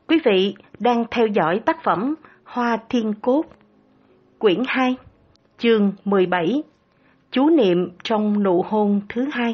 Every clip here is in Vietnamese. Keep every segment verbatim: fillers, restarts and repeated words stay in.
Quý vị đang theo dõi tác phẩm Hoa Thiên Cốt, quyển hai, chương mười bảy, chú niệm trong nụ hôn thứ hai.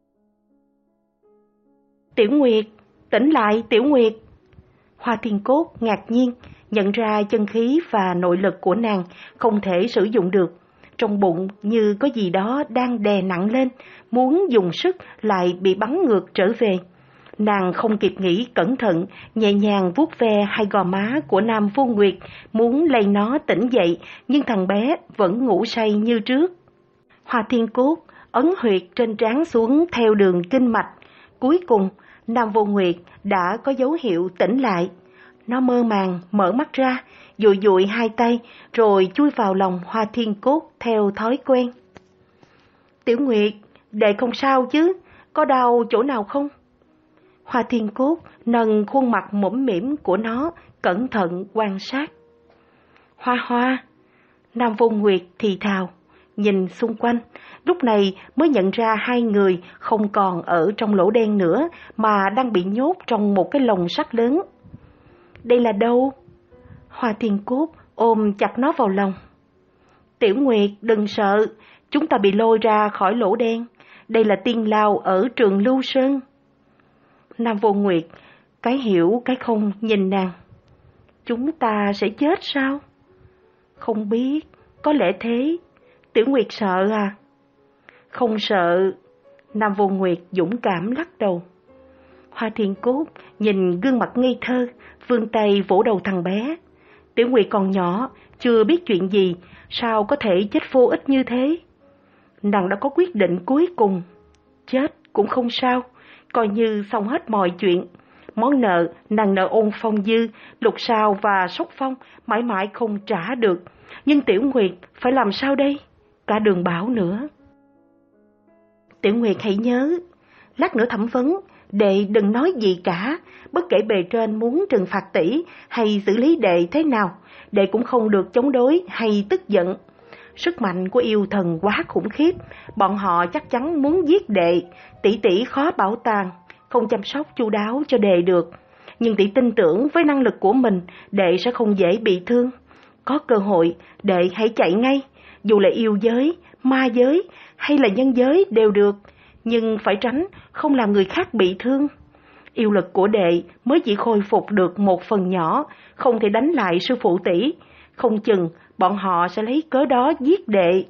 Tiểu Nguyệt, tỉnh lại Tiểu Nguyệt. Hoa Thiên Cốt ngạc nhiên nhận ra chân khí và nội lực của nàng không thể sử dụng được. Trong bụng như có gì đó đang đè nặng lên, muốn dùng sức lại bị bắn ngược trở về. Nàng không kịp nghĩ cẩn thận, nhẹ nhàng vuốt ve hai gò má của Nam Vô Nguyệt, muốn lay nó tỉnh dậy, nhưng thằng bé vẫn ngủ say như trước. Hoa Thiên Cốt ấn huyệt trên trán xuống theo đường kinh mạch. Cuối cùng, Nam Vô Nguyệt đã có dấu hiệu tỉnh lại. Nó mơ màng mở mắt ra, dụi dụi hai tay, rồi chui vào lòng Hoa Thiên Cốt theo thói quen. Tiểu Nguyệt, đệ không sao chứ? Có đau chỗ nào không? Hoa Thiên Cốt nâng khuôn mặt mũm mĩm của nó, cẩn thận quan sát. Hoa Hoa, Nam Vô Nguyệt thì thào, nhìn xung quanh, lúc này mới nhận ra hai người không còn ở trong lỗ đen nữa, mà đang bị nhốt trong một cái lồng sắt lớn. Đây là đâu? Hoa Thiên Cốt ôm chặt nó vào lòng. Tiểu Nguyệt, đừng sợ, chúng ta bị lôi ra khỏi lỗ đen. Đây là tiên lao ở Trường Lưu Sơn. Nam Vô Nguyệt cái hiểu cái không nhìn nàng. Chúng ta sẽ chết sao? Không biết, có lẽ thế. Tiểu Nguyệt sợ à? Không sợ. Nam Vô Nguyệt dũng cảm lắc đầu. Hoa Thiên Cốt nhìn gương mặt ngây thơ, vươn tay vỗ đầu thằng bé. Tiểu Nguyệt còn nhỏ, chưa biết chuyện gì, sao có thể chết vô ích như thế? Nàng đã có quyết định cuối cùng. Chết cũng không sao, coi như xong hết mọi chuyện. Món nợ nàng nợ Ôn Phong Dư, Lục Sao và Sóc Phong mãi mãi không trả được. Nhưng Tiểu Nguyệt phải làm sao đây? Cả Đường Bảo nữa. Tiểu Nguyệt hãy nhớ, lát nữa thẩm vấn, đệ đừng nói gì cả. Bất kể bề trên muốn trừng phạt tỷ hay xử lý đệ thế nào, đệ cũng không được chống đối hay tức giận. Sức mạnh của yêu thần quá khủng khiếp, bọn họ chắc chắn muốn giết đệ. Tỷ tỷ khó bảo tàng, không chăm sóc chu đáo cho đệ được. Nhưng tỷ tin tưởng với năng lực của mình, đệ sẽ không dễ bị thương. Có cơ hội, đệ hãy chạy ngay. Dù là yêu giới, ma giới hay là nhân giới đều được, nhưng phải tránh không làm người khác bị thương. Yêu lực của đệ mới chỉ khôi phục được một phần nhỏ, không thể đánh lại sư phụ tỷ. Không chừng bọn họ sẽ lấy cớ đó giết đệ.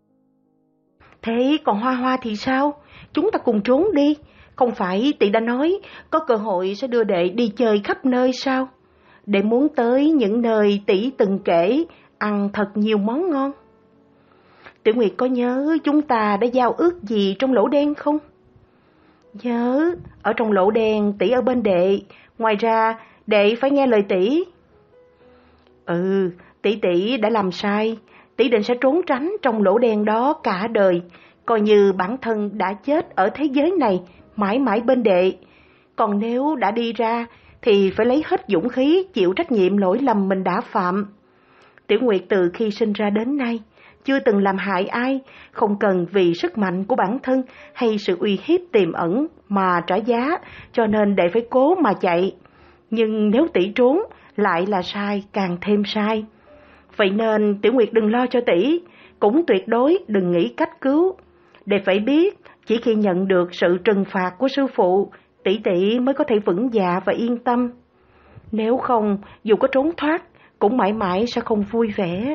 Thế còn Hoa Hoa thì sao? Chúng ta cùng trốn đi. Không phải tỷ đã nói có cơ hội sẽ đưa đệ đi chơi khắp nơi sao? Đệ muốn tới những nơi tỷ từng kể, ăn thật nhiều món ngon. Tiểu Nguyệt có nhớ chúng ta đã giao ước gì trong lỗ đen không? Nhớ, ở trong lỗ đen tỷ ở bên đệ, ngoài ra đệ phải nghe lời tỷ. Ừ, tỷ tỷ đã làm sai, tỷ định sẽ trốn tránh trong lỗ đen đó cả đời, coi như bản thân đã chết ở thế giới này, mãi mãi bên đệ. Còn nếu đã đi ra thì phải lấy hết dũng khí chịu trách nhiệm lỗi lầm mình đã phạm. Tiểu Nguyệt từ khi sinh ra đến nay chưa từng làm hại ai, không cần vì sức mạnh của bản thân hay sự uy hiếp tiềm ẩn mà trả giá, cho nên đệ phải cố mà chạy. Nhưng nếu tỷ trốn lại là sai càng thêm sai. Vậy nên Tiểu Nguyệt đừng lo cho tỷ, cũng tuyệt đối đừng nghĩ cách cứu. Đệ phải biết, chỉ khi nhận được sự trừng phạt của sư phụ, tỷ tỷ mới có thể vững dạ và yên tâm. Nếu không, dù có trốn thoát, cũng mãi mãi sẽ không vui vẻ.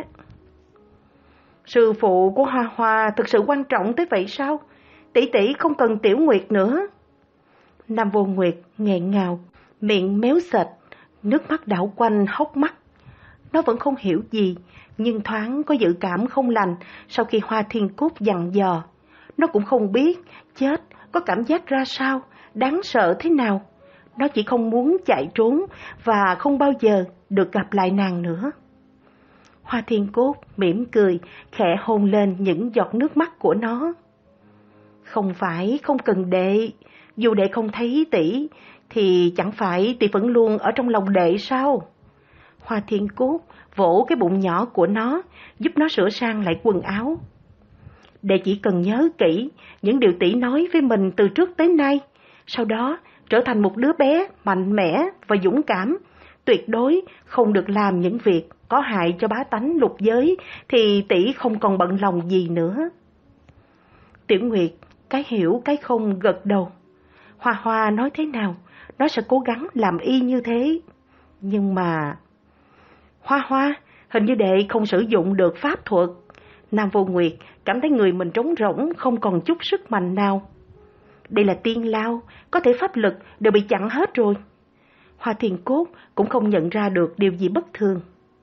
Sư phụ của Hoa Hoa thực sự quan trọng tới vậy sao? Tỷ tỷ không cần Tiểu Nguyệt nữa. Nam Vô Nguyệt nghẹn ngào, miệng méo sệt, nước mắt đảo quanh hốc mắt. Nó vẫn không hiểu gì, nhưng thoáng có dự cảm không lành sau khi Hoa Thiên Cốt dặn dò. Nó cũng không biết chết có cảm giác ra sao, đáng sợ thế nào. Nó chỉ không muốn chạy trốn và không bao giờ được gặp lại nàng nữa. Hoa Thiên Cốt mỉm cười, khẽ hôn lên những giọt nước mắt của nó. Không phải không cần đệ, dù đệ không thấy tỷ, thì chẳng phải tỷ vẫn luôn ở trong lòng đệ sao? Hoa Thiên Cốt vỗ cái bụng nhỏ của nó, giúp nó sửa sang lại quần áo. Đệ chỉ cần nhớ kỹ những điều tỷ nói với mình từ trước tới nay, sau đó trở thành một đứa bé mạnh mẽ và dũng cảm, tuyệt đối không được làm những việc có hại cho bá tánh lục giới, thì tỷ không còn bận lòng gì nữa. Tiểu Nguyệt cái hiểu cái không gật đầu. Hoa Hoa nói thế nào, nó sẽ cố gắng làm y như thế. Nhưng mà... Hoa Hoa, hình như đệ không sử dụng được pháp thuật. Nam Vô Nguyệt cảm thấy người mình trống rỗng, không còn chút sức mạnh nào. Đây là tiên lao, có thể pháp lực đều bị chặn hết rồi. Hoa Thiên Cốt cũng không nhận ra được điều gì bất thường.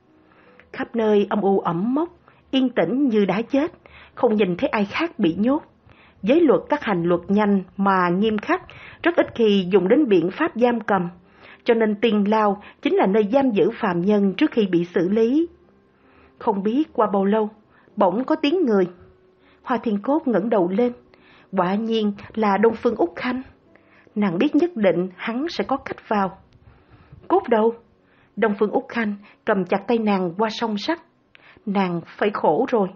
Khắp nơi âm u ẩm mốc, yên tĩnh như đã chết, không nhìn thấy ai khác bị nhốt. Giới luật các hành luật nhanh mà nghiêm khắc, rất ít khi dùng đến biện pháp giam cầm, cho nên tiên lao chính là nơi giam giữ phàm nhân trước khi bị xử lý. Không biết qua bao lâu, bỗng có tiếng người. Hoa Thiên Cốt ngẩng đầu lên, quả nhiên là Đông Phương Úc Khanh. Nàng biết nhất định hắn sẽ có cách vào. Cốt đâu? Đông Phương Úc Khanh cầm chặt tay nàng qua song sắt. Nàng phải khổ rồi.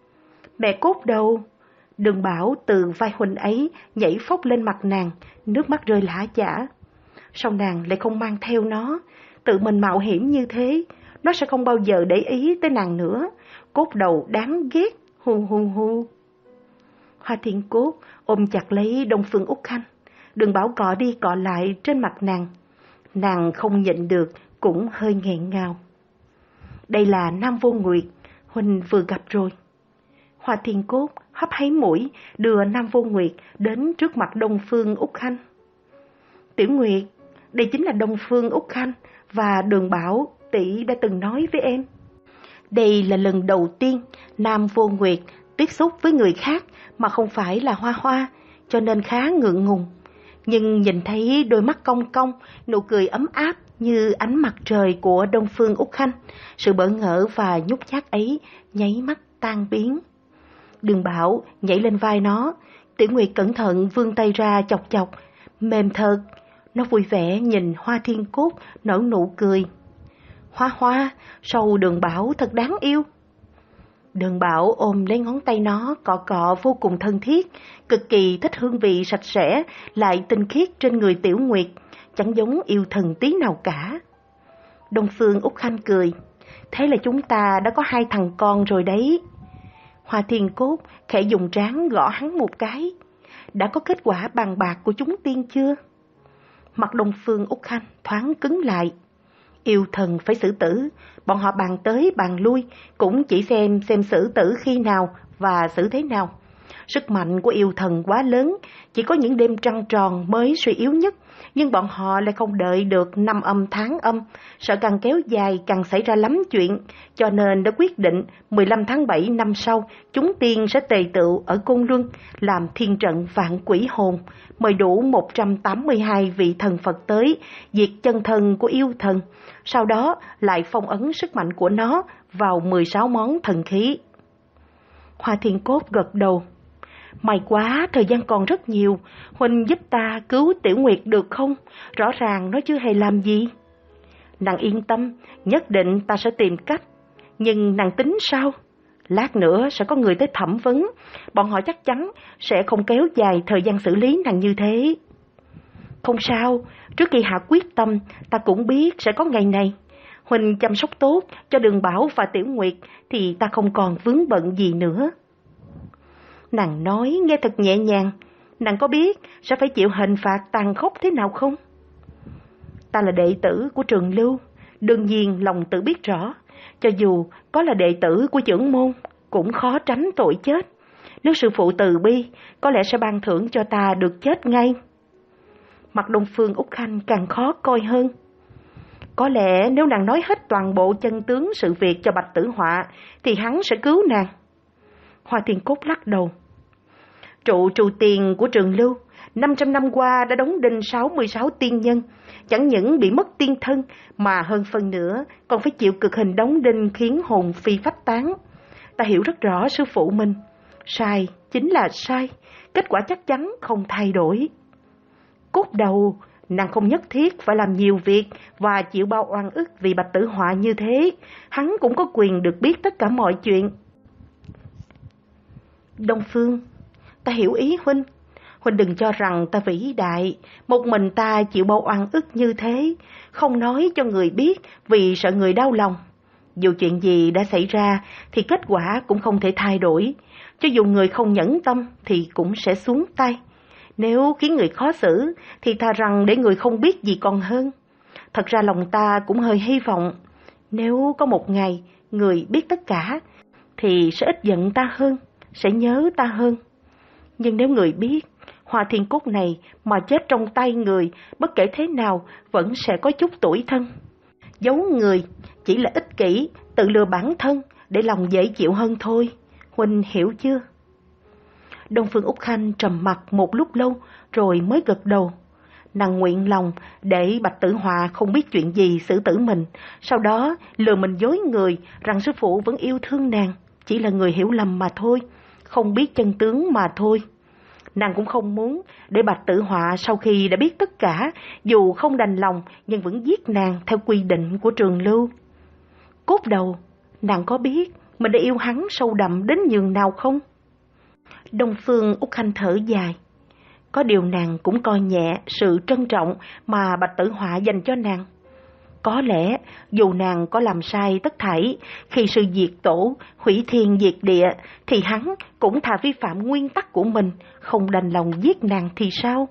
Mẹ Cốt đâu? Đường Bảo từ vai huynh ấy nhảy phốc lên mặt nàng, nước mắt rơi lã chã. Sao nàng lại không mang theo nó? Tự mình mạo hiểm như thế, nó sẽ không bao giờ để ý tới nàng nữa. Cốt đầu đáng ghét, hu hu hu. Hoa Thiên Cốt ôm chặt lấy Đông Phương Úc Khanh. Đường Bảo cọ đi cọ lại trên mặt nàng. Nàng không nhịn được, cũng hơi nghẹn ngào. Đây là Nam Vô Nguyệt, huynh vừa gặp rồi. Hoa Thiên Cốt hấp háy mũi, đưa Nam Vô Nguyệt đến trước mặt Đông Phương Úc Khanh. Tiểu Nguyệt, đây chính là Đông Phương Úc Khanh và Đường Bảo tỷ đã từng nói với em. Đây là lần đầu tiên Nam Vô Nguyệt tiếp xúc với người khác mà không phải là Hoa Hoa, cho nên khá ngượng ngùng. Nhưng nhìn thấy đôi mắt cong cong, nụ cười ấm áp như ánh mặt trời của Đông Phương Úc Khanh, sự bỡ ngỡ và nhút nhát ấy nháy mắt tan biến. Đường Bảo nhảy lên vai nó, Tiểu Nguyệt cẩn thận vươn tay ra chọc chọc, mềm thật. Nó vui vẻ nhìn Hoa Thiên Cốt nở nụ cười. Hoa Hoa, sầu Đường Bảo thật đáng yêu. Đường Bảo ôm lấy ngón tay nó, cọ cọ vô cùng thân thiết, cực kỳ thích hương vị sạch sẽ lại tinh khiết trên người Tiểu Nguyệt, chẳng giống yêu thần tí nào cả. Đông Phương Úc Khanh cười, thế là chúng ta đã có hai thằng con rồi đấy. Hoa Thiên Cốt khẽ dùng trán gõ hắn một cái. Đã có kết quả bàn bạc của chúng tiên chưa? Mặt Đông Phương Úc Khanh thoáng cứng lại. Yêu thần phải xử tử, bọn họ bàn tới bàn lui, cũng chỉ xem xem xử tử khi nào và xử thế nào. Sức mạnh của yêu thần quá lớn, chỉ có những đêm trăng tròn mới suy yếu nhất, nhưng bọn họ lại không đợi được năm âm tháng âm, sợ càng kéo dài càng xảy ra lắm chuyện, cho nên đã quyết định mười lăm tháng bảy năm sau, chúng tiên sẽ tề tựu ở Côn Luân, làm thiên trận vạn quỷ hồn, mời đủ một trăm tám mươi hai vị thần Phật tới, diệt chân thần của yêu thần, sau đó lại phong ấn sức mạnh của nó vào mười sáu món thần khí. Hoa Thiên Cốt gật đầu. May quá, thời gian còn rất nhiều, huynh giúp ta cứu Tiểu Nguyệt được không? Rõ ràng nó chưa hề làm gì. Nàng yên tâm, nhất định ta sẽ tìm cách. Nhưng nàng tính sao? Lát nữa sẽ có người tới thẩm vấn, bọn họ chắc chắn sẽ không kéo dài thời gian xử lý nàng như thế. Không sao, trước khi hạ quyết tâm, ta cũng biết sẽ có ngày này. Huynh chăm sóc tốt cho Đường Bảo và Tiểu Nguyệt thì ta không còn vướng bận gì nữa. Nàng nói nghe thật nhẹ nhàng, nàng có biết sẽ phải chịu hình phạt tàn khốc thế nào không? Ta là đệ tử của Trường Lưu, đương nhiên lòng tự biết rõ, cho dù có là đệ tử của trưởng môn, cũng khó tránh tội chết. Nếu sư phụ từ bi, có lẽ sẽ ban thưởng cho ta được chết ngay. Mặt Đông Phương Úc Khanh càng khó coi hơn. Có lẽ nếu nàng nói hết toàn bộ chân tướng sự việc cho Bạch Tử Họa, thì hắn sẽ cứu nàng. Hoa Thiên Cốt lắc đầu. Trụ trù tiền của Trường Lưu, năm trăm năm qua đã đóng đinh sáu mươi sáu tiên nhân, chẳng những bị mất tiên thân, mà hơn phần nữa còn phải chịu cực hình đóng đinh khiến hồn phi phách tán. Ta hiểu rất rõ sư phụ mình, sai chính là sai, kết quả chắc chắn không thay đổi. Cốt đầu, nàng không nhất thiết phải làm nhiều việc và chịu bao oan ức vì Bạch Tử Họa như thế, hắn cũng có quyền được biết tất cả mọi chuyện. Đông Phương, ta hiểu ý huynh. Huynh đừng cho rằng ta vĩ đại, một mình ta chịu bao oan ức như thế, không nói cho người biết vì sợ người đau lòng. Dù chuyện gì đã xảy ra thì kết quả cũng không thể thay đổi, cho dù người không nhẫn tâm thì cũng sẽ xuống tay. Nếu khiến người khó xử thì thà rằng để người không biết gì còn hơn. Thật ra lòng ta cũng hơi hy vọng, nếu có một ngày người biết tất cả thì sẽ ít giận ta hơn, sẽ nhớ ta hơn. Nhưng nếu người biết Hoa Thiên Cốt này mà chết trong tay người, bất kể thế nào vẫn sẽ có chút tủi thân. Giấu người chỉ là ích kỷ, tự lừa bản thân để lòng dễ chịu hơn thôi. Huynh hiểu chưa? Đông Phương Úc Khanh trầm mặc một lúc lâu rồi mới gật đầu. Nàng nguyện lòng để Bạch Tử Họa không biết chuyện gì xử tử mình, sau đó lừa mình dối người rằng sư phụ vẫn yêu thương nàng, chỉ là người hiểu lầm mà thôi, không biết chân tướng mà thôi. Nàng cũng không muốn để Bạch Tử Họa sau khi đã biết tất cả, dù không đành lòng nhưng vẫn giết nàng theo quy định của Trường Lưu. Cốt đầu, nàng có biết mình đã yêu hắn sâu đậm đến nhường nào không? Đông Phương Úc Khanh thở dài. Có điều nàng cũng coi nhẹ sự trân trọng mà Bạch Tử Họa dành cho nàng. Có lẽ dù nàng có làm sai tất thảy, khi sự diệt tổ, hủy thiên diệt địa, thì hắn cũng thà vi phạm nguyên tắc của mình, không đành lòng giết nàng thì sao?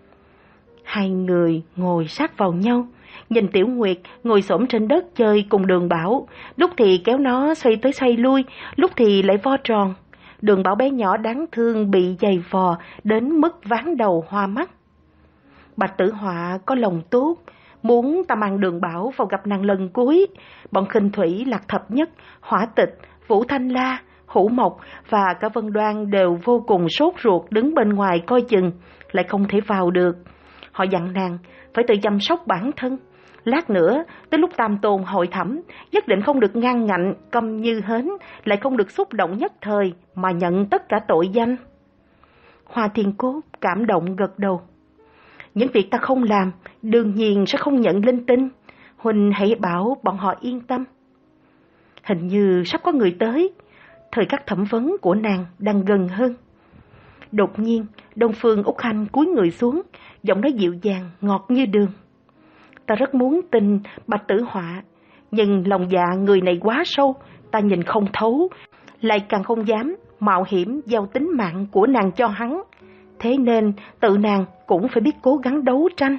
Hai người ngồi sát vào nhau, nhìn Tiểu Nguyệt ngồi xổm trên đất chơi cùng Đường Bảo, lúc thì kéo nó xoay tới xoay lui, lúc thì lại vo tròn. Đường Bảo bé nhỏ đáng thương bị giày vò đến mức ván đầu hoa mắt. Bạch Tử Họa có lòng tốt, muốn ta mang Đường Bảo vào gặp nàng lần cuối. Bọn Khinh Thủy, Lạc Thập Nhất, Hỏa Tịch, Vũ Thanh La, Hữu Mộc và cả Vân Đoan đều vô cùng sốt ruột đứng bên ngoài coi chừng, lại không thể vào được. Họ dặn nàng phải tự chăm sóc bản thân. Lát nữa, tới lúc Tam Tôn hội thẩm, nhất định không được ngang ngạnh, câm như hến, lại không được xúc động nhất thời mà nhận tất cả tội danh. Hoa Thiên Cốt cảm động gật đầu. Những việc ta không làm, đương nhiên sẽ không nhận linh tinh. Huynh hãy bảo bọn họ yên tâm. Hình như sắp có người tới. Thời khắc thẩm vấn của nàng đang gần hơn. Đột nhiên, Đông Phương Úc Khanh cúi người xuống, giọng nói dịu dàng, ngọt như đường. Ta rất muốn tin Bạch Tử Họa, nhưng lòng dạ người này quá sâu, ta nhìn không thấu, lại càng không dám mạo hiểm giao tính mạng của nàng cho hắn. Thế nên tự nàng cũng phải biết cố gắng đấu tranh.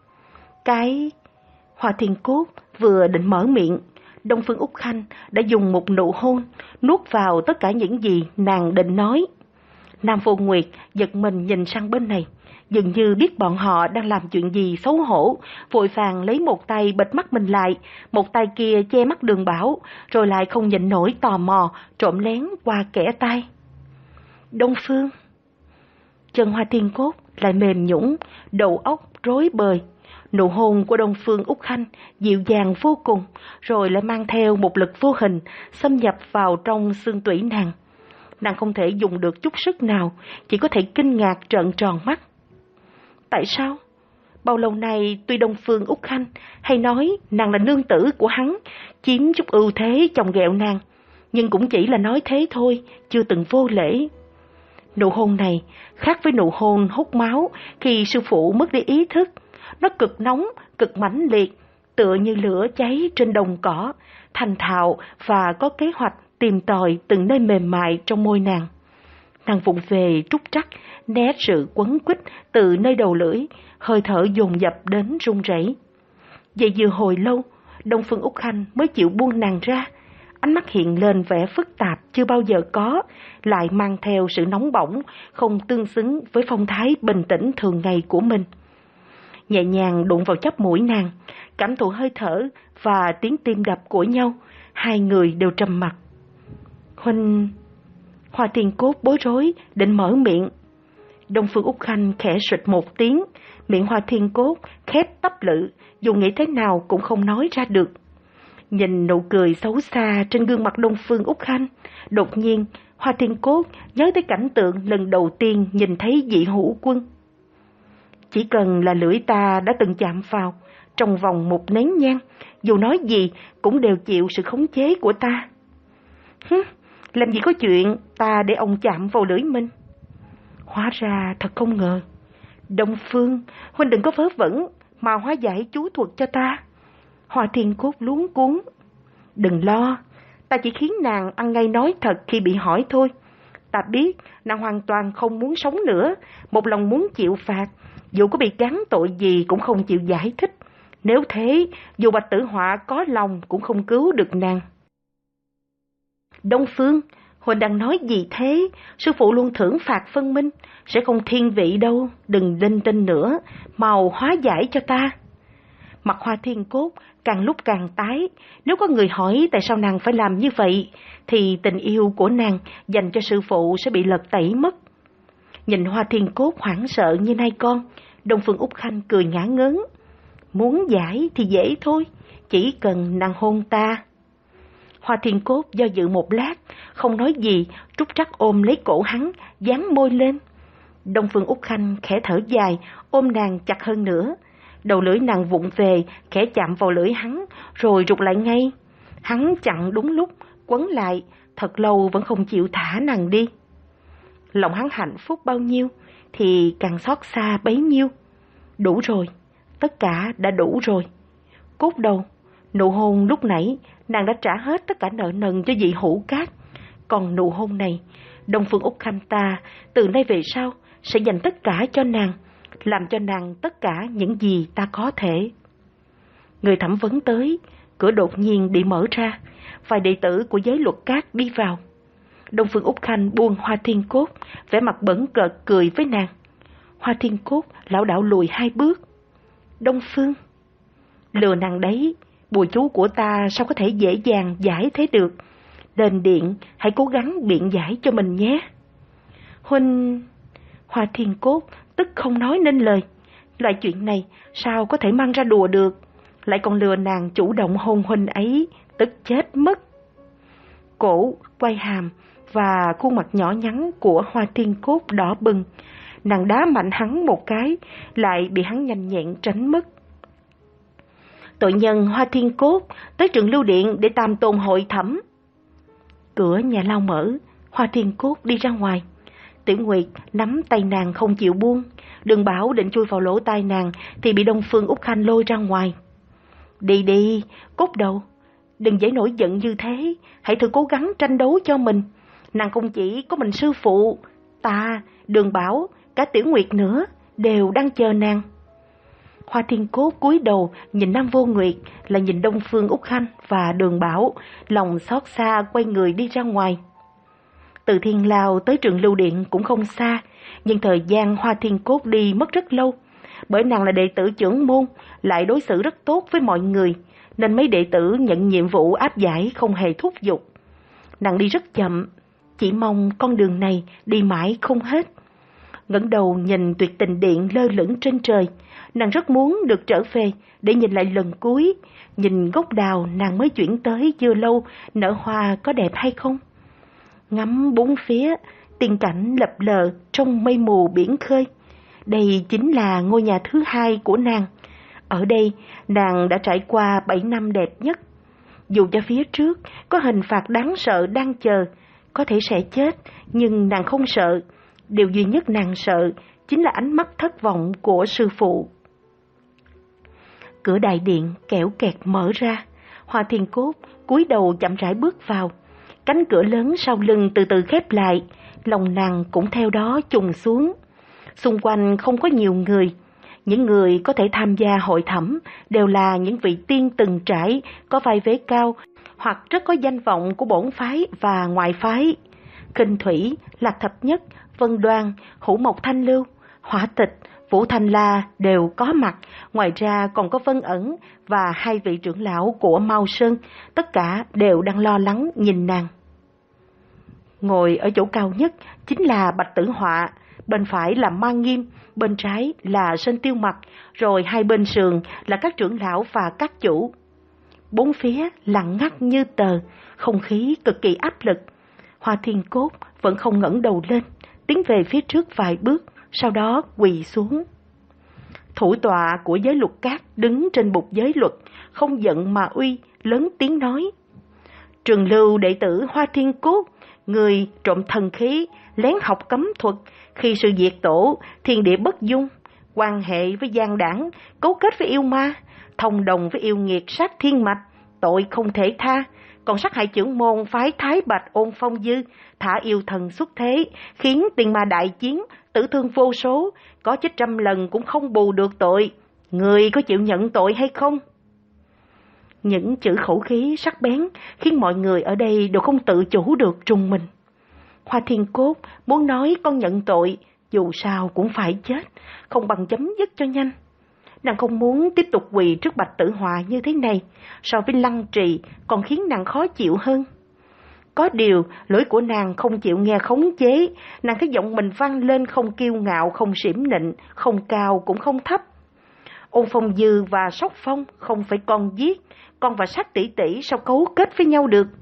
Cái... Hoa Thiên Cốt vừa định mở miệng, Đông Phương Úc Khanh đã dùng một nụ hôn nuốt vào tất cả những gì nàng định nói. Nam Vô Nguyệt giật mình nhìn sang bên này, dường như biết bọn họ đang làm chuyện gì xấu hổ, vội vàng lấy một tay bịt mắt mình lại, một tay kia che mắt Đường Bảo, rồi lại không nhịn nổi tò mò trộm lén qua kẽ tay. Đông Phương. Chân Hoa Thiên Cốt lại mềm nhũn, đầu óc rối bời. Nụ hôn của Đông Phương Úc Khanh dịu dàng vô cùng, rồi lại mang theo một lực vô hình xâm nhập vào trong xương tủy nàng. Nàng không thể dùng được chút sức nào, chỉ có thể kinh ngạc trợn tròn mắt. Tại sao? Bao lâu nay tuy Đông Phương Úc Khanh hay nói nàng là nương tử của hắn, chiếm chút ưu thế chồng ghẹo nàng, nhưng cũng chỉ là nói thế thôi, chưa từng vô lễ. Nụ hôn này khác với nụ hôn hút máu khi sư phụ mất đi ý thức. Nó cực nóng, cực mãnh liệt, tựa như lửa cháy trên đồng cỏ, thành thạo và có kế hoạch tìm tòi từng nơi mềm mại trong môi nàng. Nàng vụng về trúc trắc, né sự quấn quýt từ nơi đầu lưỡi, hơi thở dồn dập đến run rẩy. Vậy vừa hồi lâu, Đông Phương Úc Khanh mới chịu buông nàng ra. Ánh mắt hiện lên vẻ phức tạp chưa bao giờ có, lại mang theo sự nóng bỏng, không tương xứng với phong thái bình tĩnh thường ngày của mình. Nhẹ nhàng đụng vào chóp mũi nàng, cảm thụ hơi thở và tiếng tim đập của nhau, hai người đều trầm mặc. Huynh... Hoa Thiên Cốt bối rối, định mở miệng. Đông Phương Úc Khanh khẽ sụt một tiếng, miệng Hoa Thiên Cốt khép tắp lự, dù nghĩ thế nào cũng không nói ra được. Nhìn nụ cười xấu xa trên gương mặt Đông Phương Úc Khanh, đột nhiên Hoa Thiên Cốt nhớ tới cảnh tượng lần đầu tiên nhìn thấy Dị Hữu Quân. Chỉ cần là lưỡi ta đã từng chạm vào, trong vòng một nén nhang, dù nói gì cũng đều chịu sự khống chế của ta. Hứ, làm gì có chuyện ta để ông chạm vào lưỡi mình. Hóa ra thật không ngờ. Đông Phương, huynh đừng có vớ vẩn mà hóa giải chú thuật cho ta. Hoa Thiên Cốt luống cuống. Đừng lo, ta chỉ khiến nàng ăn ngay nói thật khi bị hỏi thôi. Ta biết nàng hoàn toàn không muốn sống nữa, một lòng muốn chịu phạt, dù có bị gán tội gì cũng không chịu giải thích. Nếu thế, dù Bạch Tử Họa có lòng cũng không cứu được nàng. Đông Phương, huynh đang nói gì thế? Sư phụ luôn thưởng phạt phân minh, sẽ không thiên vị đâu, đừng linh tinh nữa, mau hóa giải cho ta. Mặt Hoa Thiên Cốt càng lúc càng tái, nếu có người hỏi tại sao nàng phải làm như vậy, thì tình yêu của nàng dành cho sư phụ sẽ bị lật tẩy mất. Nhìn Hoa Thiên Cốt hoảng sợ như nai con, Đông Phương Úc Khanh cười ngả ngớn. Muốn giải thì dễ thôi, chỉ cần nàng hôn ta. Hoa Thiên Cốt do dự một lát, không nói gì, trúc trắc ôm lấy cổ hắn, dán môi lên. Đông Phương Úc Khanh khẽ thở dài, ôm nàng chặt hơn nữa. Đầu lưỡi nàng vụng về, khẽ chạm vào lưỡi hắn, rồi rụt lại ngay. Hắn chặn đúng lúc, quấn lại, thật lâu vẫn không chịu thả nàng đi. Lòng hắn hạnh phúc bao nhiêu, thì càng xót xa bấy nhiêu. Đủ rồi, tất cả đã đủ rồi. Cốt đầu, nụ hôn lúc nãy, nàng đã trả hết tất cả nợ nần cho vị Hữu Cát. Còn nụ hôn này, Đông Phương Úc Khanh ta, từ nay về sau, sẽ dành tất cả cho nàng, làm cho nàng tất cả những gì ta có thể. Người thẩm vấn tới, cửa đột nhiên bị mở ra, vài đệ tử của giới luật Cát đi vào. Đông Phương Úc Khanh buông Hoa Thiên Cốt, vẻ mặt bẩn cợt cười với nàng. Hoa Thiên Cốt lảo đảo lùi hai bước. Đông Phương, lừa nàng đấy, bùa chú của ta sao có thể dễ dàng giải thế được. Lên điện, hãy cố gắng biện giải cho mình nhé. Huynh... Hoa Thiên Cốt tức không nói nên lời. Loại chuyện này sao có thể mang ra đùa được, lại còn lừa nàng chủ động hôn huynh ấy, tức chết mất. Cổ, quai hàm và khuôn mặt nhỏ nhắn của Hoa Thiên Cốt đỏ bừng. Nàng đá mạnh hắn một cái, lại bị hắn nhanh nhẹn tránh mất. Tội nhân Hoa Thiên Cốt tới Trường Lưu Điện để tam tôn hội thẩm. Cửa nhà lao mở, Hoa Thiên Cốt đi ra ngoài. Tiểu Nguyệt nắm tay nàng không chịu buông. Đường Bảo định chui vào lỗ tai nàng thì bị Đông Phương Úc Khanh lôi ra ngoài. Đi đi, Cốt đầu, đừng dễ nổi giận như thế, hãy thử cố gắng tranh đấu cho mình. Nàng không chỉ có mình sư phụ, ta, Đường Bảo, cả Tiểu Nguyệt nữa, đều đang chờ nàng. Hoa Thiên Cốt cúi đầu nhìn Nam Vô Nguyệt, là nhìn Đông Phương Úc Khanh và Đường Bảo, lòng xót xa quay người đi ra ngoài. Từ Thiên Lao tới Trường Lưu Điện cũng không xa, nhưng thời gian Hoa Thiên Cốt đi mất rất lâu. Bởi nàng là đệ tử trưởng môn, lại đối xử rất tốt với mọi người, nên mấy đệ tử nhận nhiệm vụ áp giải không hề thúc giục. Nàng đi rất chậm, chỉ mong con đường này đi mãi không hết. Ngẩng đầu nhìn Tuyệt Tình Điện lơ lửng trên trời, nàng rất muốn được trở về để nhìn lại lần cuối, nhìn gốc đào nàng mới chuyển tới chưa lâu nở hoa có đẹp hay không. Ngắm bốn phía, tiên cảnh lập lờ trong mây mù biển khơi. Đây chính là ngôi nhà thứ hai của nàng. Ở đây, nàng đã trải qua bảy năm đẹp nhất. Dù cho phía trước có hình phạt đáng sợ đang chờ, có thể sẽ chết, nhưng nàng không sợ. Điều duy nhất nàng sợ chính là ánh mắt thất vọng của sư phụ. Cửa đại điện kẽo kẹt mở ra, Hoa Thiên Cốt cúi đầu chậm rãi bước vào. Cánh cửa lớn sau lưng từ từ khép lại, lòng nàng cũng theo đó trùng xuống. Xung quanh không có nhiều người. Những người có thể tham gia hội thẩm đều là những vị tiên từng trải, có vai vế cao, hoặc rất có danh vọng của bổn phái và ngoại phái. Kinh Thủy, Lạc Thập Nhất, Vân Đoan, Hữu Mộc Thanh Lưu, Hỏa Tịch, Vũ Thanh La đều có mặt. Ngoài ra còn có Vân Ẩn và hai vị trưởng lão của Mao Sơn, tất cả đều đang lo lắng nhìn nàng. Ngồi ở chỗ cao nhất chính là Bạch Tử Họa, bên phải là Ma Nghiêm, bên trái là Sơn Tiêu Mặc, rồi hai bên sườn là các trưởng lão và các chủ. Bốn phía lặng ngắt như tờ, không khí cực kỳ áp lực. Hoa Thiên Cốt vẫn không ngẩng đầu lên, tiến về phía trước vài bước, sau đó quỳ xuống. Thủ tọa của giới luật Cát đứng trên bục giới luật, không giận mà uy, lớn tiếng nói: Trường Lưu đệ tử Hoa Thiên Cốt, người trộm thần khí, lén học cấm thuật, Khi sự diệt tổ, thiên địa bất dung, quan hệ với gian đảng, cấu kết với yêu ma, thông đồng với yêu nghiệt sát thiên mạch, tội không thể tha. Còn sát hại trưởng môn phái Thái Bạch Ôn Phong Dư, thả yêu thần xuất thế, khiến tiên ma đại chiến, tử thương vô số, có chết trăm lần cũng không bù được tội. Người có chịu nhận tội hay không? Những chữ khẩu khí sắc bén khiến mọi người ở đây đều không tự chủ được trùng mình. Hoa Thiên Cốt muốn nói con nhận tội, dù sao cũng phải chết, không bằng chấm dứt cho nhanh. Nàng không muốn tiếp tục quỳ trước Bạch Tử Họa như thế này, so với Lăng Trì còn khiến nàng khó chịu hơn. Có điều, lưỡi của nàng không chịu nghe khống chế, nàng thấy giọng mình vang lên không kiêu ngạo, không xỉm nịnh, không cao cũng không thấp. Ôn Phong Dư và Sóc Phong không phải con giết, con và Sát tỷ tỷ sao cấu kết với nhau được?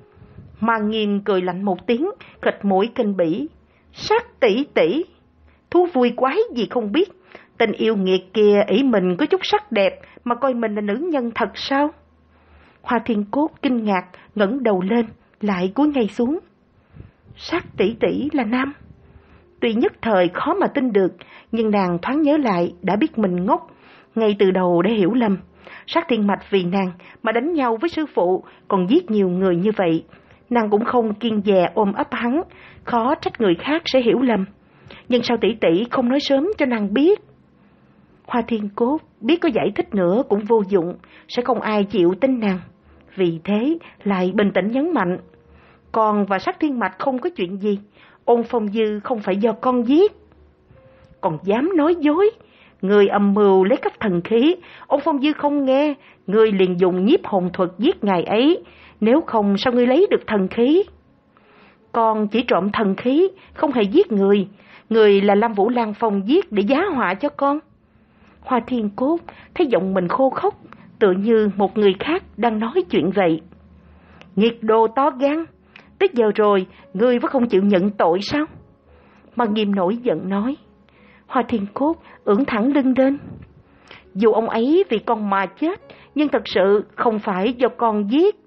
Mà Nghiêm cười lạnh một tiếng, khịt mũi kinh bỉ. Sát tỷ tỷ, thú vui quái gì không biết, tình yêu nghiệt kia ỷ mình có chút sắc đẹp mà coi mình là nữ nhân thật sao? Hoa Thiên Cốt kinh ngạc, ngẩng đầu lên, lại cúi ngay xuống. Sát tỷ tỷ là nam. Tuy nhất thời khó mà tin được, nhưng nàng thoáng nhớ lại đã biết mình ngốc, ngay từ đầu đã hiểu lầm. Sát Thiên Mạch vì nàng mà đánh nhau với sư phụ, còn giết nhiều người như vậy. Nàng cũng không kiêng dè ôm ấp hắn, khó trách người khác sẽ hiểu lầm. Nhưng sao tỷ tỷ không nói sớm cho nàng biết? Hoa Thiên Cốt biết có giải thích nữa cũng vô dụng, sẽ không ai chịu tin nàng. Vì thế lại bình tĩnh nhấn mạnh, con và Sát Thiên Mạch không có chuyện gì, Ôn Phong Dư không phải do con giết. Còn dám nói dối, người âm mưu lấy cắp thần khí, Ôn Phong Dư không nghe, người liền dùng nhiếp hồn thuật giết ngài ấy, nếu không sao ngươi lấy được thần khí? Con chỉ trộm thần khí, không hề giết người, người là Lam Vũ Lan Phong giết để giá họa cho con. Hoa Thiên Cốt thấy giọng mình khô khốc, tựa như một người khác đang nói chuyện vậy. Nghiệt đồ to gan, tới giờ rồi, ngươi vẫn không chịu nhận tội sao? Mà Nghiêm nổi giận nói. Hoa Thiên Cốt ưỡn thẳng lưng lên. Dù ông ấy vì con mà chết, nhưng thật sự không phải do con giết.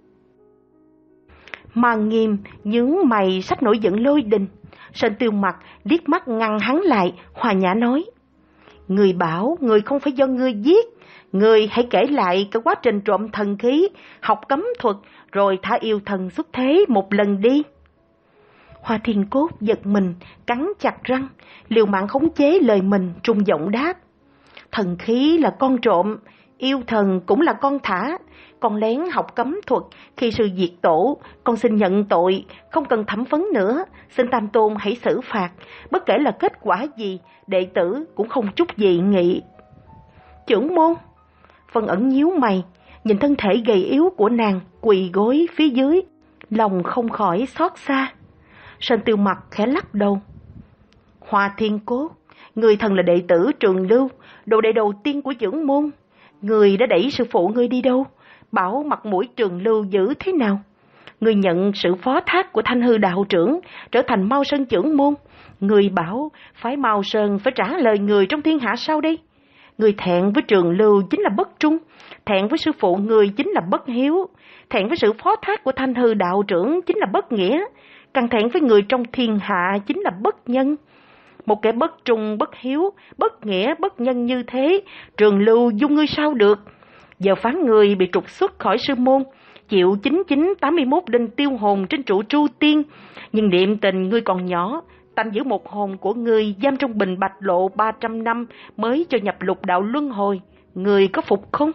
Mà Nghiêm nhướng mày sắp nổi giận lôi đình. Sơn Tiêu Mặc liếc mắt ngăn hắn lại, hòa nhã nói. Người bảo người không phải do ngươi giết, người hãy kể lại cái quá trình trộm thần khí, học cấm thuật, rồi thả yêu thần xuất thế một lần đi. Hoa Thiên Cốt giật mình, cắn chặt răng, liều mạng khống chế lời mình, trung giọng đáp. Thần khí là con trộm, yêu thần cũng là con thả, con lén học cấm thuật, khi sư diệt tổ, con xin nhận tội, không cần thẩm vấn nữa, xin Tam Tôn hãy xử phạt, bất kể là kết quả gì, đệ tử cũng không chút dị nghị. Trưởng môn, Vân Ẩn nhíu mày, nhìn thân thể gầy yếu của nàng quỳ gối phía dưới, lòng không khỏi xót xa. Sơn Tiêu Mặc khẽ lắc đầu. Hoa Thiên Cốt, người thần là đệ tử Trường Lưu, đồ đệ đầu tiên của trưởng môn. Người đã đẩy sư phụ ngươi đi đâu? Bảo mặt mũi Trường Lưu giữ thế nào? Người nhận sự phó thác của Thanh Hư đạo trưởng, trở thành Mao Sơn trưởng môn. Người bảo phái Mao Sơn phải trả lời người trong thiên hạ sao đây? Người thẹn với Trường Lưu chính là bất trung, thẹn với sư phụ người chính là bất hiếu, thẹn với sự phó thác của Thanh Hư đạo trưởng chính là bất nghĩa, càng thẹn với người trong thiên hạ chính là bất nhân. Một kẻ bất trung, bất hiếu, bất nghĩa, bất nhân như thế, Trường Lưu dung ngươi sao được? Giờ phán người bị trục xuất khỏi sư môn, chịu chín chín tám mươi mốt đinh tiêu hồn trên trụ Tru Tiên, nhưng niệm tình ngươi còn nhỏ, tanh giữ một hồn của ngươi giam trong bình bạch lộ ba trăm năm mới cho nhập lục đạo luân hồi, ngươi có phục không?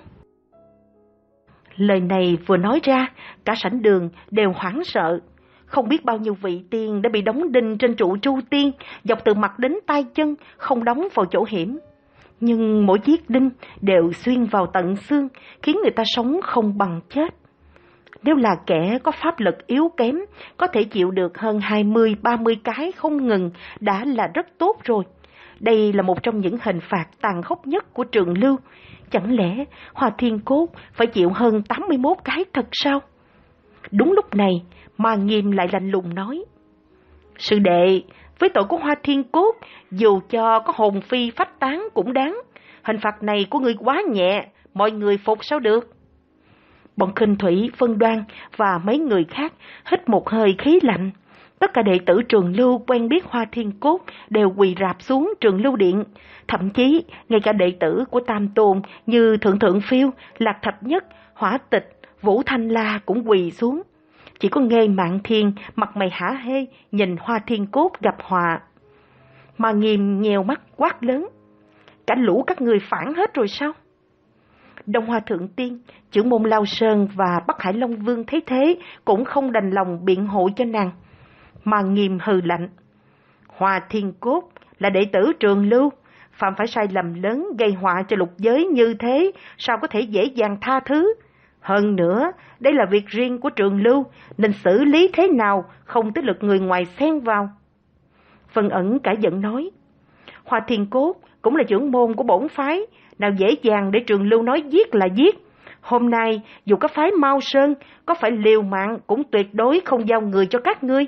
Lời này vừa nói ra, cả sảnh đường đều hoảng sợ. Không biết bao nhiêu vị tiên đã bị đóng đinh trên trụ Tru Tiên, dọc từ mặt đến tay chân, không đóng vào chỗ hiểm. Nhưng mỗi chiếc đinh đều xuyên vào tận xương, khiến người ta sống không bằng chết. Nếu là kẻ có pháp lực yếu kém, có thể chịu được hơn hai mươi ba mươi cái không ngừng đã là rất tốt rồi. Đây là một trong những hình phạt tàn khốc nhất của Trường Lưu. Chẳng lẽ Hoa Thiên Cốt phải chịu hơn tám mươi mốt cái thật sao? Đúng lúc này, Ma Nghiêm lại lạnh lùng nói. Sư đệ, với tội của Hoa Thiên Cốt, dù cho có hồn phi phách tán cũng đáng. Hình phạt này của ngươi quá nhẹ, mọi người phục sao được? Bọn Khinh Thủy, Phân Đoan và mấy người khác hít một hơi khí lạnh. Tất cả đệ tử Trường Lưu quen biết Hoa Thiên Cốt đều quỳ rạp xuống Trường Lưu Điện. Thậm chí, ngay cả đệ tử của Tam Tôn như Thượng Thượng Phiêu, Lạc Thập Nhất, Hỏa Tịch, Vũ Thanh La cũng quỳ xuống. Chỉ có Nghê Mạn Thiên mặt mày hả hê nhìn Hoa Thiên Cốt gặp họa. Mà Nghiêm nhèo mắt quát lớn: cả lũ các người phản hết rồi sao? Đông Hoa Thượng Tiên, trưởng môn Lao Sơn và Bắc Hải Long Vương thấy thế cũng không đành lòng biện hộ cho nàng. Mà Nghiêm hừ lạnh: Hoa Thiên Cốt là đệ tử Trường Lưu, phạm phải sai lầm lớn gây họa cho lục giới như thế, sao có thể dễ dàng tha thứ? Hơn nữa, đây là việc riêng của Trường Lưu, nên xử lý thế nào không tới lượt người ngoài xen vào. Vân Ẩn cả giận nói: Hoa Thiên Cốt cũng là trưởng môn của bổn phái, nào dễ dàng để Trường Lưu nói giết là giết. Hôm nay dù có phái Mao Sơn, có phải liều mạng cũng tuyệt đối không giao người cho các ngươi.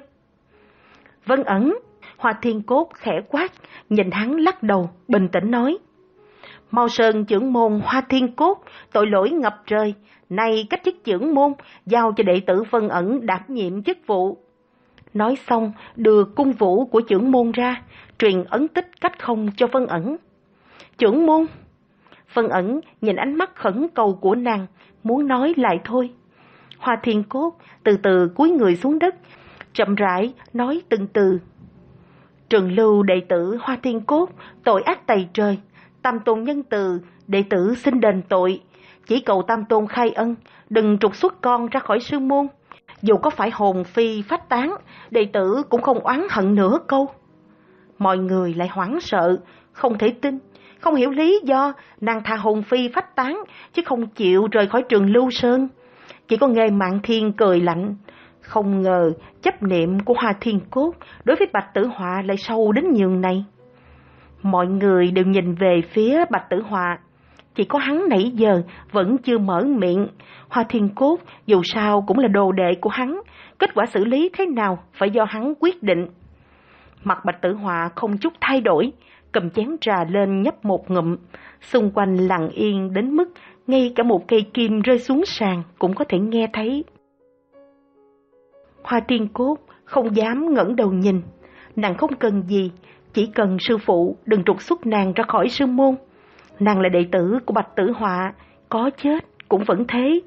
Vân Ẩn, Hoa Thiên Cốt khẽ quát, nhìn hắn lắc đầu, bình tĩnh nói: Mao Sơn trưởng môn Hoa Thiên Cốt, tội lỗi ngập trời, nay cách chức trưởng môn, giao cho đệ tử Vân Ẩn đảm nhiệm chức vụ. Nói xong, đưa cung vũ của trưởng môn ra, truyền ấn tích cách không cho Vân Ẩn. Trưởng môn! Vân Ẩn nhìn ánh mắt khẩn cầu của nàng, muốn nói lại thôi. Hoa Thiên Cốt từ từ cúi người xuống đất, chậm rãi nói từng từ: Trường Lưu đệ tử Hoa Thiên Cốt, tội ác tày trời, Tam Tôn nhân từ, đệ tử xin đền tội, chỉ cầu Tam Tôn khai ân, đừng trục xuất con ra khỏi sư môn. Dù có phải hồn phi phách tán, đệ tử cũng không oán hận nửa câu. Mọi người lại hoảng sợ, không thể tin, không hiểu lý do nàng thà hồn phi phách tán, chứ không chịu rời khỏi Trường Lưu Sơn. Chỉ có Nghê Mạn Thiên cười lạnh, không ngờ chấp niệm của Hoa Thiên Cốt đối với Bạch Tử Họa lại sâu đến nhường này. Mọi người đều nhìn về phía Bạch Tử Họa, chỉ có hắn nãy giờ vẫn chưa mở miệng. Hoa Thiên Cốt dù sao cũng là đồ đệ của hắn, kết quả xử lý thế nào phải do hắn quyết định. Mặt Bạch Tử Họa không chút thay đổi, cầm chén trà lên nhấp một ngụm, xung quanh lặng yên đến mức ngay cả một cây kim rơi xuống sàn cũng có thể nghe thấy. Hoa Thiên Cốt không dám ngẩng đầu nhìn, nàng không cần gì, chỉ cần sư phụ đừng trục xuất nàng ra khỏi sư môn. Nàng là đệ tử của Bạch Tử Họa, có chết cũng vẫn thế.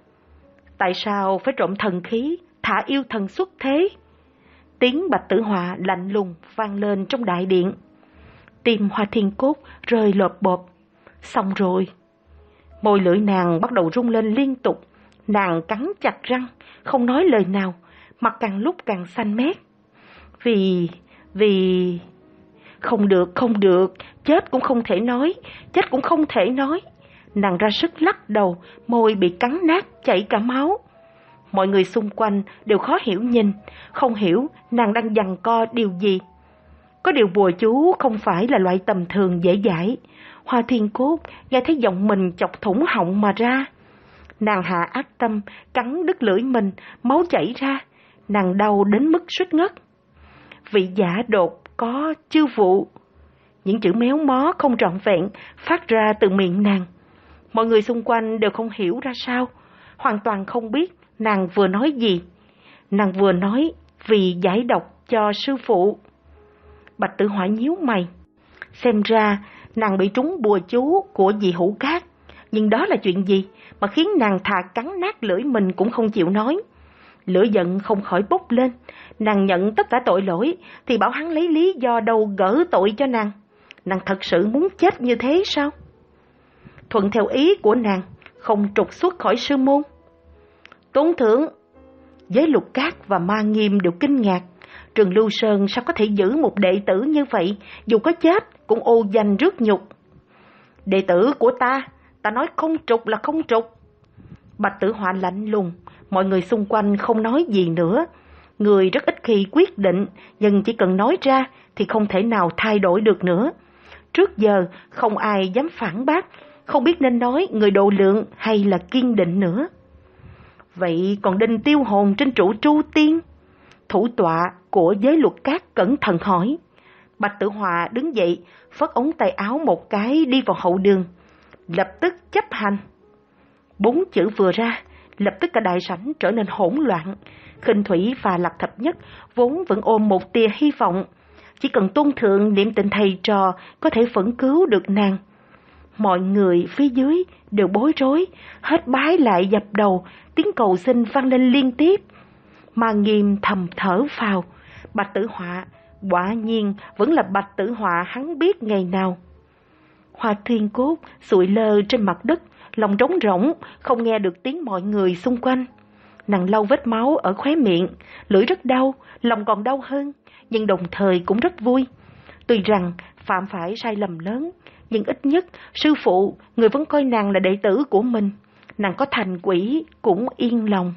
Tại sao phải trộm thần khí, thả yêu thần xuất thế? Tiếng Bạch Tử Họa lạnh lùng vang lên trong đại điện. Tim Hoa Thiên Cốt rơi lộp bộp. Xong rồi. Môi lưỡi nàng bắt đầu rung lên liên tục. Nàng cắn chặt răng, không nói lời nào, mặt càng lúc càng xanh mét. Vì... vì... Không được, không được, chết cũng không thể nói, chết cũng không thể nói. Nàng ra sức lắc đầu, môi bị cắn nát, chảy cả máu. Mọi người xung quanh đều khó hiểu nhìn, không hiểu nàng đang giằng co điều gì. Có điều bùa chú không phải là loại tầm thường dễ dãi. Hoa Thiên Cốt nghe thấy giọng mình chọc thủng họng mà ra. Nàng hạ ác tâm, cắn đứt lưỡi mình, máu chảy ra. Nàng đau đến mức suýt ngất. Vị giả đột có chư vụ. Những chữ méo mó không trọn vẹn phát ra từ miệng nàng. Mọi người xung quanh đều không hiểu ra sao, hoàn toàn không biết nàng vừa nói gì. Nàng vừa nói vì giải độc cho sư phụ. Bạch Tử Họa nhíu mày. Xem ra nàng bị trúng bùa chú của dì Hữu Cát. Nhưng đó là chuyện gì mà khiến nàng thà cắn nát lưỡi mình cũng không chịu nói? Lửa giận không khỏi bốc lên. Nàng nhận tất cả tội lỗi thì bảo hắn lấy lý do đâu gỡ tội cho nàng. Nàng thật sự muốn chết như thế sao? Thuận theo ý của nàng, không trục xuất khỏi sư môn. Tốn thưởng. Giới Lục Cát và Ma Nghiêm đều kinh ngạc. Trường Lưu Sơn sao có thể giữ một đệ tử như vậy, dù có chết cũng ô danh rước nhục. Đệ tử của ta, ta nói không trục là không trục. Bạch Tử Họa lạnh lùng, mọi người xung quanh không nói gì nữa. Người rất ít khi quyết định, nhưng chỉ cần nói ra thì không thể nào thay đổi được nữa. Trước giờ không ai dám phản bác, không biết nên nói người độ lượng hay là kiên định nữa. Vậy còn Đinh Tiêu Hồn trên trụ Tru Tiên? Thủ tọa của Giới Luật Cát cẩn thận hỏi. Bạch Tử Họa đứng dậy, phất ống tay áo một cái đi vào hậu đường, lập tức chấp hành. Bốn chữ vừa ra, lập tức cả đại sảnh trở nên hỗn loạn. Khinh Thủy và Lạc Thập Nhất vốn vẫn ôm một tia hy vọng, chỉ cần tôn thượng niệm tình thầy trò có thể phẫn cứu được nàng. Mọi người phía dưới đều bối rối, hết bái lại dập đầu, tiếng cầu xin vang lên liên tiếp. Mà Nghiêm thầm thở phào, Bạch Tử Họa quả nhiên vẫn là Bạch Tử Họa hắn biết ngày nào. Hoa Thiên Cốt sụi lơ trên mặt đất, lòng trống rỗng, không nghe được tiếng mọi người xung quanh. Nàng lau vết máu ở khóe miệng, lưỡi rất đau, lòng còn đau hơn, nhưng đồng thời cũng rất vui. Tuy rằng phạm phải sai lầm lớn, nhưng ít nhất sư phụ, người vẫn coi nàng là đệ tử của mình, nàng có thành quỷ cũng yên lòng.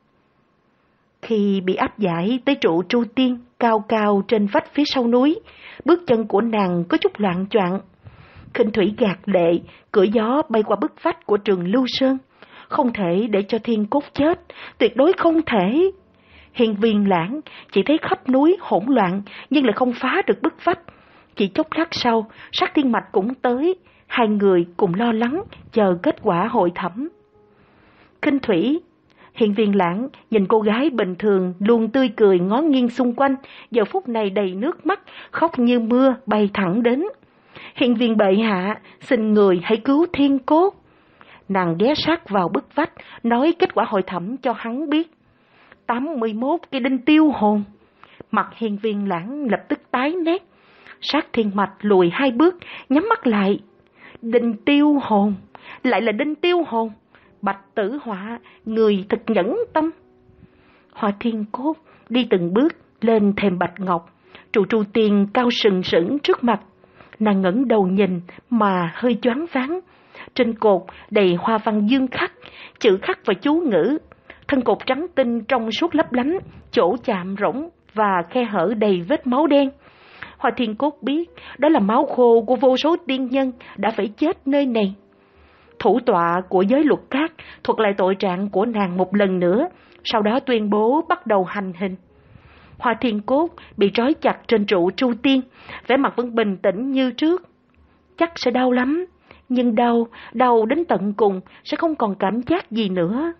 Khi bị áp giải tới trụ Tru Tiên cao cao trên vách phía sau núi, bước chân của nàng có chút loạng choạng. Khinh Thủy gạt lệ, cửa gió bay qua bức vách của Trường Lưu Sơn. Không thể để cho Thiên Cốt chết, tuyệt đối không thể. Hiên Viên Lãng chỉ thấy khắp núi hỗn loạn, nhưng lại không phá được bức vách. Chỉ chốc lát sau, Sát Thiên Mạch cũng tới, hai người cùng lo lắng chờ kết quả hội thẩm. Khinh Thủy, Hiên Viên Lãng nhìn cô gái bình thường luôn tươi cười ngó nghiêng xung quanh, giờ phút này đầy nước mắt, khóc như mưa bay thẳng đến. Hiên Viên bệ hạ, xin người hãy cứu Thiên Cốt. Nàng ghé sát vào bức vách, nói kết quả hội thẩm cho hắn biết. tám mươi mốt cái đinh tiêu hồn. Mặt Hiên Viên Lãng lập tức tái nét. Sát Thiên Mạch lùi hai bước, nhắm mắt lại. Đinh tiêu hồn, lại là đinh tiêu hồn. Bạch Tử Họa, người thật nhẫn tâm. Hoa Thiên Cốt đi từng bước lên thềm bạch ngọc, trụ Tru Tiên cao sừng sững trước mặt. Nàng ngẩng đầu nhìn mà hơi choáng váng. Trên cột đầy hoa văn dương khắc, chữ khắc và chú ngữ. Thân cột trắng tinh trong suốt lấp lánh, chỗ chạm rỗng và khe hở đầy vết máu đen. Hoa Thiên Cốt biết đó là máu khô của vô số tiên nhân đã phải chết nơi này. Thủ tọa của giới luật các thuật lại tội trạng của nàng một lần nữa, sau đó tuyên bố bắt đầu hành hình. Hoa Thiên Cốt bị trói chặt trên trụ Tru Tiên, vẻ mặt vẫn bình tĩnh như trước. Chắc sẽ đau lắm, nhưng đau, đau đến tận cùng sẽ không còn cảm giác gì nữa.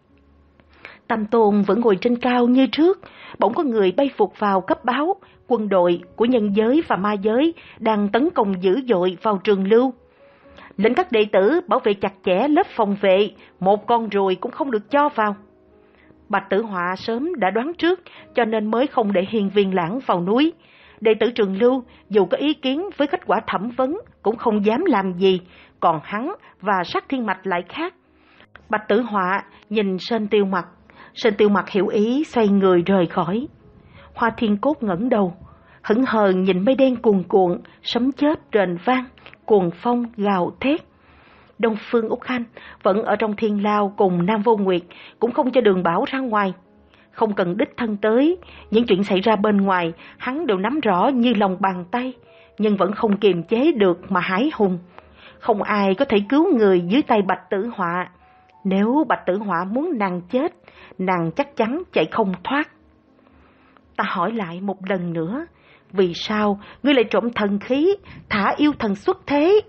Tam Tôn vẫn ngồi trên cao như trước, bỗng có người bay vụt vào cấp báo, quân đội của nhân giới và ma giới đang tấn công dữ dội vào Trường Lưu. Lệnh các đệ tử bảo vệ chặt chẽ lớp phòng vệ, một con ruồi cũng không được cho vào. Bạch Tử Họa sớm đã đoán trước, cho nên mới không để Hiên Viên Lãng vào núi. Đệ tử Trường Lưu dù có ý kiến với kết quả thẩm vấn cũng không dám làm gì, còn hắn và Sát Thiên Mạch lại khác. Bạch Tử Họa nhìn Sơn Tiêu Mặc, Sơn Tiêu Mặc hiểu ý xoay người rời khỏi. Hoa Thiên Cốt ngẩng đầu, hững hờ nhìn mây đen cuồn cuộn, sấm chớp rền vang, cuồng phong gào thét. Đông Phương Úc Khanh vẫn ở trong thiên lao cùng Nam Vô Nguyệt, cũng không cho Đường Bảo ra ngoài. Không cần đích thân tới, những chuyện xảy ra bên ngoài hắn đều nắm rõ như lòng bàn tay, nhưng vẫn không kiềm chế được mà hãi hùng. Không ai có thể cứu người dưới tay Bạch Tử Họa. Nếu Bạch Tử Họa muốn nàng chết, nàng chắc chắn chạy không thoát. Ta hỏi lại một lần nữa, vì sao ngươi lại trộm thần khí, thả yêu thần xuất thế?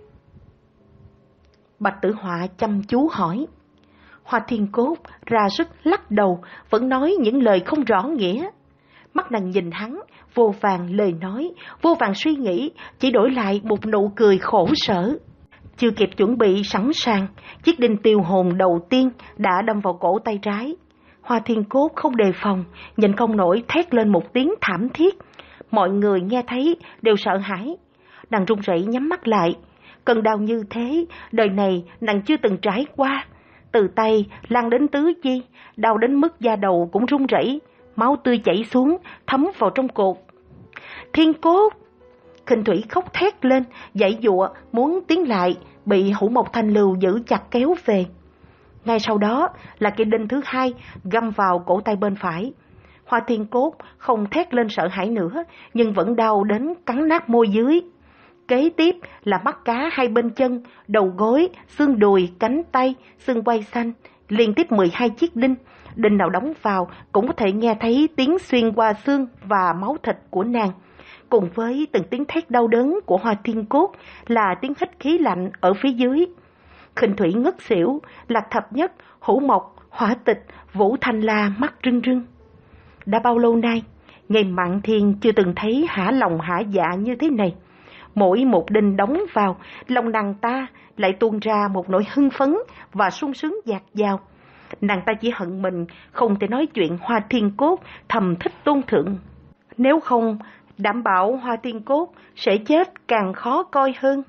Bạch Tử Họa chăm chú hỏi. Hoa Thiên Cốt ra sức lắc đầu, vẫn nói những lời không rõ nghĩa. Mắt nàng nhìn hắn, vô vàn lời nói, vô vàn suy nghĩ, chỉ đổi lại một nụ cười khổ sở. Chưa kịp chuẩn bị sẵn sàng, chiếc đinh tiêu hồn đầu tiên đã đâm vào cổ tay trái. Hoa Thiên Cốt không đề phòng, nhìn không nổi thét lên một tiếng thảm thiết. Mọi người nghe thấy đều sợ hãi. Nàng run rẩy nhắm mắt lại. Cơn đau như thế, đời này nàng chưa từng trải qua. Từ tay lan đến tứ chi, đau đến mức da đầu cũng run rẩy, máu tươi chảy xuống, thấm vào trong cột. Thiên Cốt! Khinh Thủy khóc thét lên, giãy giụa muốn tiến lại, bị Hữu Mộc Thanh Lưu giữ chặt kéo về. Ngay sau đó là cây đinh thứ hai găm vào cổ tay bên phải. Hoa Thiên Cốt không thét lên sợ hãi nữa, nhưng vẫn đau đến cắn nát môi dưới. Kế tiếp là mắt cá hai bên chân, đầu gối, xương đùi, cánh tay, xương quai xanh, liên tiếp mười hai chiếc đinh. Đinh nào đóng vào cũng có thể nghe thấy tiếng xuyên qua xương và máu thịt của nàng. Cùng với từng tiếng thét đau đớn của Hoa Thiên Cốt là tiếng hít khí lạnh ở phía dưới. Khinh Thủy ngất xỉu, Lạc Thập Nhất, Hữu Mộc, Hỏa Tịch, Vũ Thanh La mắt rưng rưng. Đã bao lâu nay, ngày Mạn Thiên chưa từng thấy hả lòng hả dạ như thế này. Mỗi một đinh đóng vào, lòng nàng ta lại tuôn ra một nỗi hưng phấn và sung sướng dạt dào. Nàng ta chỉ hận mình không thể nói chuyện Hoa Thiên Cốt thầm thích Tôn Thượng. Nếu không, đảm bảo Hoa Thiên Cốt sẽ chết càng khó coi hơn.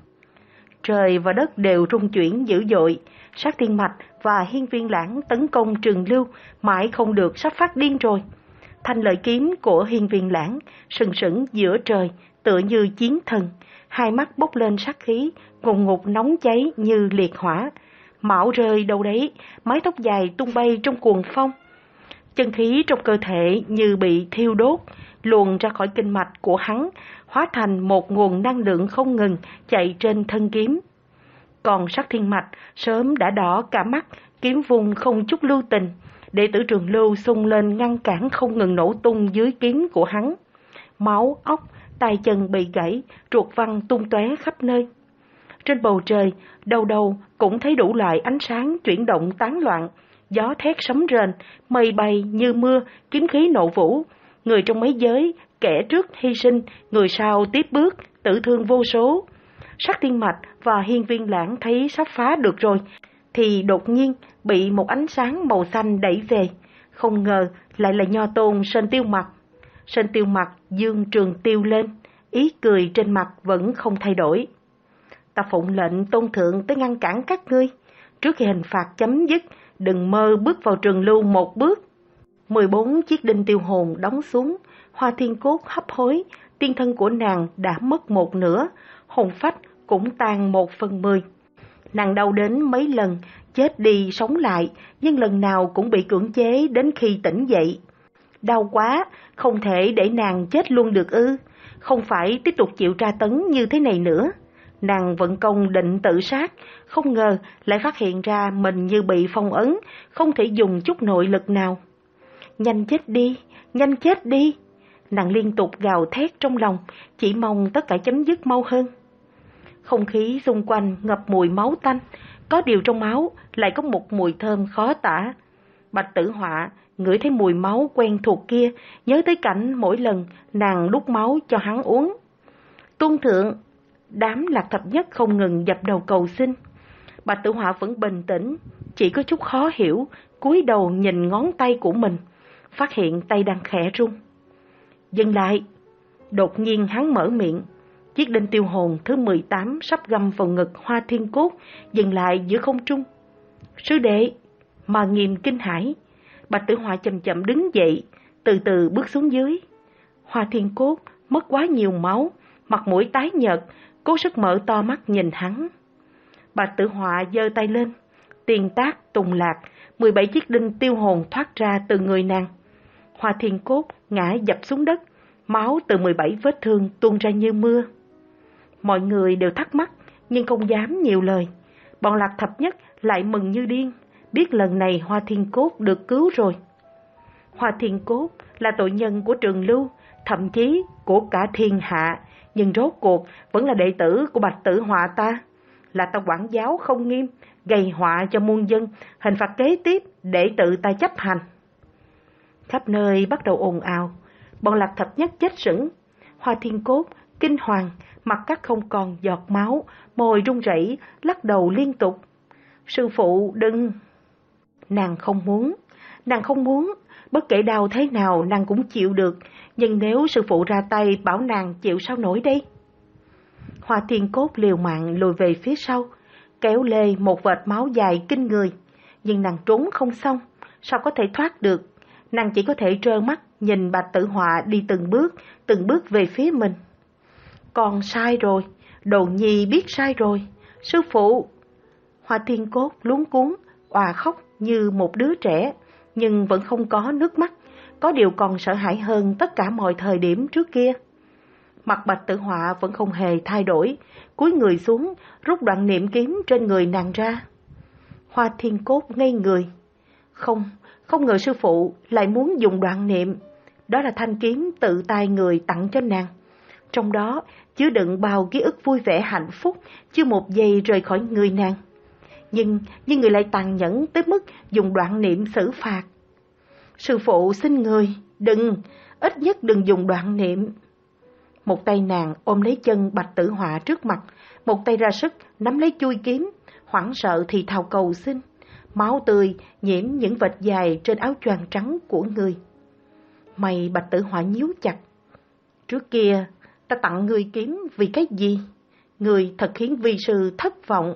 Trời và đất đều rung chuyển dữ dội. Sát Thiên Mạch và Hiên Viên Lãng tấn công Trường Lưu mãi không được, sắp phát điên rồi. Thanh lợi kiếm của Hiên Viên Lãng sừng sững giữa trời, tựa như chiến thần, hai mắt bốc lên sát khí, ngùn ngụt nóng cháy như liệt hỏa. Mão rơi đâu đấy, mái tóc dài tung bay trong cuồng phong. Chân khí trong cơ thể như bị thiêu đốt, luồn ra khỏi kinh mạch của hắn, hóa thành một nguồn năng lượng không ngừng chạy trên thân kiếm. Còn Sát Thiên Mạch sớm đã đỏ cả mắt, kiếm vùng không chút lưu tình. Đệ tử Trường Lưu xung lên ngăn cản không ngừng nổ tung dưới kiếm của hắn. Máu, óc, tay chân bị gãy, ruột văng tung tóe khắp nơi. Trên bầu trời, đầu đầu cũng thấy đủ loại ánh sáng chuyển động tán loạn, gió thét sấm rền, mây bay như mưa, kiếm khí nộ vũ. Người trong mấy giới, kẻ trước hy sinh, người sau tiếp bước, tử thương vô số. Sát Thiên Mạch và Hiên Viên Lãng thấy sắp phá được rồi, thì đột nhiên bị một ánh sáng màu xanh đẩy về. Không ngờ lại là Nho Tôn Sơn Tiêu Mặc. Sơn Tiêu Mặc dương trường tiêu lên, ý cười trên mặt vẫn không thay đổi. Ta phụng lệnh Tôn Thượng tới ngăn cản các ngươi. Trước khi hình phạt chấm dứt, đừng mơ bước vào Trường Lưu một bước. mười bốn chiếc đinh tiêu hồn đóng xuống, Hoa Thiên Cốt hấp hối, tiên thân của nàng đã mất một nửa, hồn phách cũng tan một phần mười. Nàng đau đến mấy lần, chết đi sống lại, nhưng lần nào cũng bị cưỡng chế đến khi tỉnh dậy. Đau quá, không thể để nàng chết luôn được ư, không phải tiếp tục chịu tra tấn như thế này nữa. Nàng vận công định tự sát, không ngờ lại phát hiện ra mình như bị phong ấn, không thể dùng chút nội lực nào. Nhanh chết đi, nhanh chết đi. Nàng liên tục gào thét trong lòng, chỉ mong tất cả chấm dứt mau hơn. Không khí xung quanh ngập mùi máu tanh, có điều trong máu lại có một mùi thơm khó tả. Bạch Tử Họa ngửi thấy mùi máu quen thuộc kia, nhớ tới cảnh mỗi lần nàng đút máu cho hắn uống. Tôn Thượng, đám Lạc Thập Nhất không ngừng dập đầu cầu xin. Bạch Tử Họa vẫn bình tĩnh, chỉ có chút khó hiểu, cúi đầu nhìn ngón tay của mình, phát hiện tay đang khẽ run. Dừng lại. Đột nhiên hắn mở miệng. Chiếc đinh tiêu hồn thứ mười tám sắp găm vào ngực Hoa Thiên Cốt, dừng lại giữa không trung. Sư đệ, mà nghiêm kinh hãi. Bạch Tử Họa chậm chậm đứng dậy, từ từ bước xuống dưới. Hoa Thiên Cốt mất quá nhiều máu, mặt mũi tái nhợt, cố sức mở to mắt nhìn hắn. Bạch Tử Họa giơ tay lên, tiền tác tùng lạc, mười bảy chiếc đinh tiêu hồn thoát ra từ người nàng. Hoa Thiên Cốt ngã dập xuống đất, máu từ mười bảy vết thương tuôn ra như mưa. Mọi người đều thắc mắc, nhưng không dám nhiều lời. Bọn Lạc Thập Nhất lại mừng như điên, biết lần này Hoa Thiên Cốt được cứu rồi. Hoa Thiên Cốt là tội nhân của Trường Lưu, thậm chí của cả thiên hạ, nhưng rốt cuộc vẫn là đệ tử của Bạch Tử Họa ta. Là ta quản giáo không nghiêm, gây họa cho muôn dân, hình phạt kế tiếp để tự ta chấp hành. Khắp nơi bắt đầu ồn ào, bọn Lạc Thập Nhất chết sững. Hoa Thiên Cốt kinh hoàng, mặt cắt không còn giọt máu, môi run rẩy, lắc đầu liên tục. Sư phụ đừng. Nàng không muốn, nàng không muốn, bất kể đau thế nào nàng cũng chịu được, nhưng nếu sư phụ ra tay bảo nàng chịu sao nổi đây? Hoa Thiên Cốt liều mạng lùi về phía sau, kéo lê một vệt máu dài kinh người, nhưng nàng trốn không xong, sao có thể thoát được? Nàng chỉ có thể trơ mắt nhìn Bạch Tử Họa đi từng bước, từng bước về phía mình. Con sai rồi, Đồ Nhi biết sai rồi, sư phụ. Hoa Thiên Cốt luống cuống, òa khóc như một đứa trẻ, nhưng vẫn không có nước mắt, có điều còn sợ hãi hơn tất cả mọi thời điểm trước kia. Mặt Bạch Tử Họa vẫn không hề thay đổi, cúi người xuống, rút đoạn niệm kiếm trên người nàng ra. Hoa Thiên Cốt ngây người. Không, không ngờ sư phụ lại muốn dùng đoạn niệm. Đó là thanh kiếm tự tay người tặng cho nàng. Trong đó chứa đựng bao ký ức vui vẻ hạnh phúc, chưa một giây rời khỏi người nàng. Nhưng, nhưng người lại tàn nhẫn tới mức dùng đoạn niệm xử phạt. Sư phụ xin người, đừng, ít nhất đừng dùng đoạn niệm. Một tay nàng ôm lấy chân Bạch Tử Họa trước mặt, một tay ra sức nắm lấy chuôi kiếm, hoảng sợ thì thào cầu xin. Máu tươi nhiễm những vệt dài trên áo choàng trắng của người. Mày Bạch Tử Họa nhíu chặt. Trước kia ta tặng người kiếm vì cái gì? Người thật khiến vi sư thất vọng.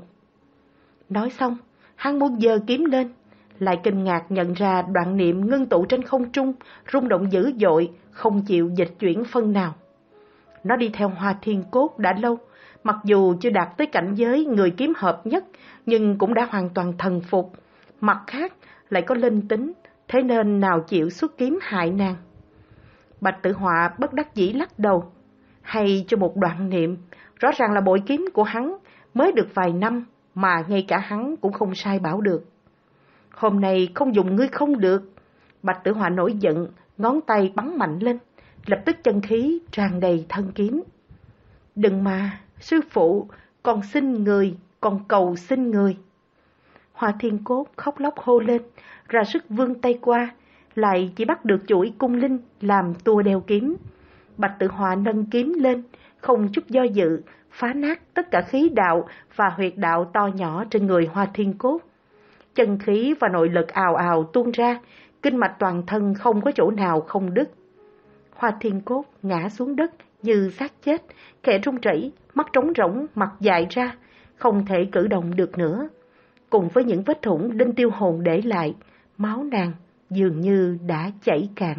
Nói xong, hắn muốn giơ kiếm lên, lại kinh ngạc nhận ra đoạn niệm ngưng tụ trên không trung, rung động dữ dội, không chịu dịch chuyển phân nào. Nó đi theo Hoa Thiên Cốt đã lâu, mặc dù chưa đạt tới cảnh giới người kiếm hợp nhất, nhưng cũng đã hoàn toàn thần phục. Mặt khác, lại có linh tính, thế nên nào chịu xuất kiếm hại nàng. Bạch Tử Họa bất đắc dĩ lắc đầu. Hay cho một đoạn niệm, rõ ràng là bội kiếm của hắn mới được vài năm, mà ngay cả hắn cũng không sai bảo được. Hôm nay không dùng ngươi không được. Bạch Tử Họa nổi giận, ngón tay bắn mạnh lên, lập tức chân khí tràn đầy thân kiếm. Đừng mà, sư phụ, con xin người, con cầu xin người. Hoa Thiên Cốt khóc lóc hô lên, ra sức vươn tay qua, lại chỉ bắt được chuỗi cung linh làm tua đeo kiếm. Bạch Tử Họa nâng kiếm lên, không chút do dự, phá nát tất cả khí đạo và huyệt đạo to nhỏ trên người Hoa Thiên Cốt. Chân khí và nội lực ào ào tuôn ra, kinh mạch toàn thân không có chỗ nào không đứt. Hoa Thiên Cốt ngã xuống đất như xác chết, khẽ run rẩy, mắt trống rỗng, mặt dại ra, không thể cử động được nữa. Cùng với những vết thủng đinh tiêu hồn để lại, máu nàng dường như đã chảy cạn.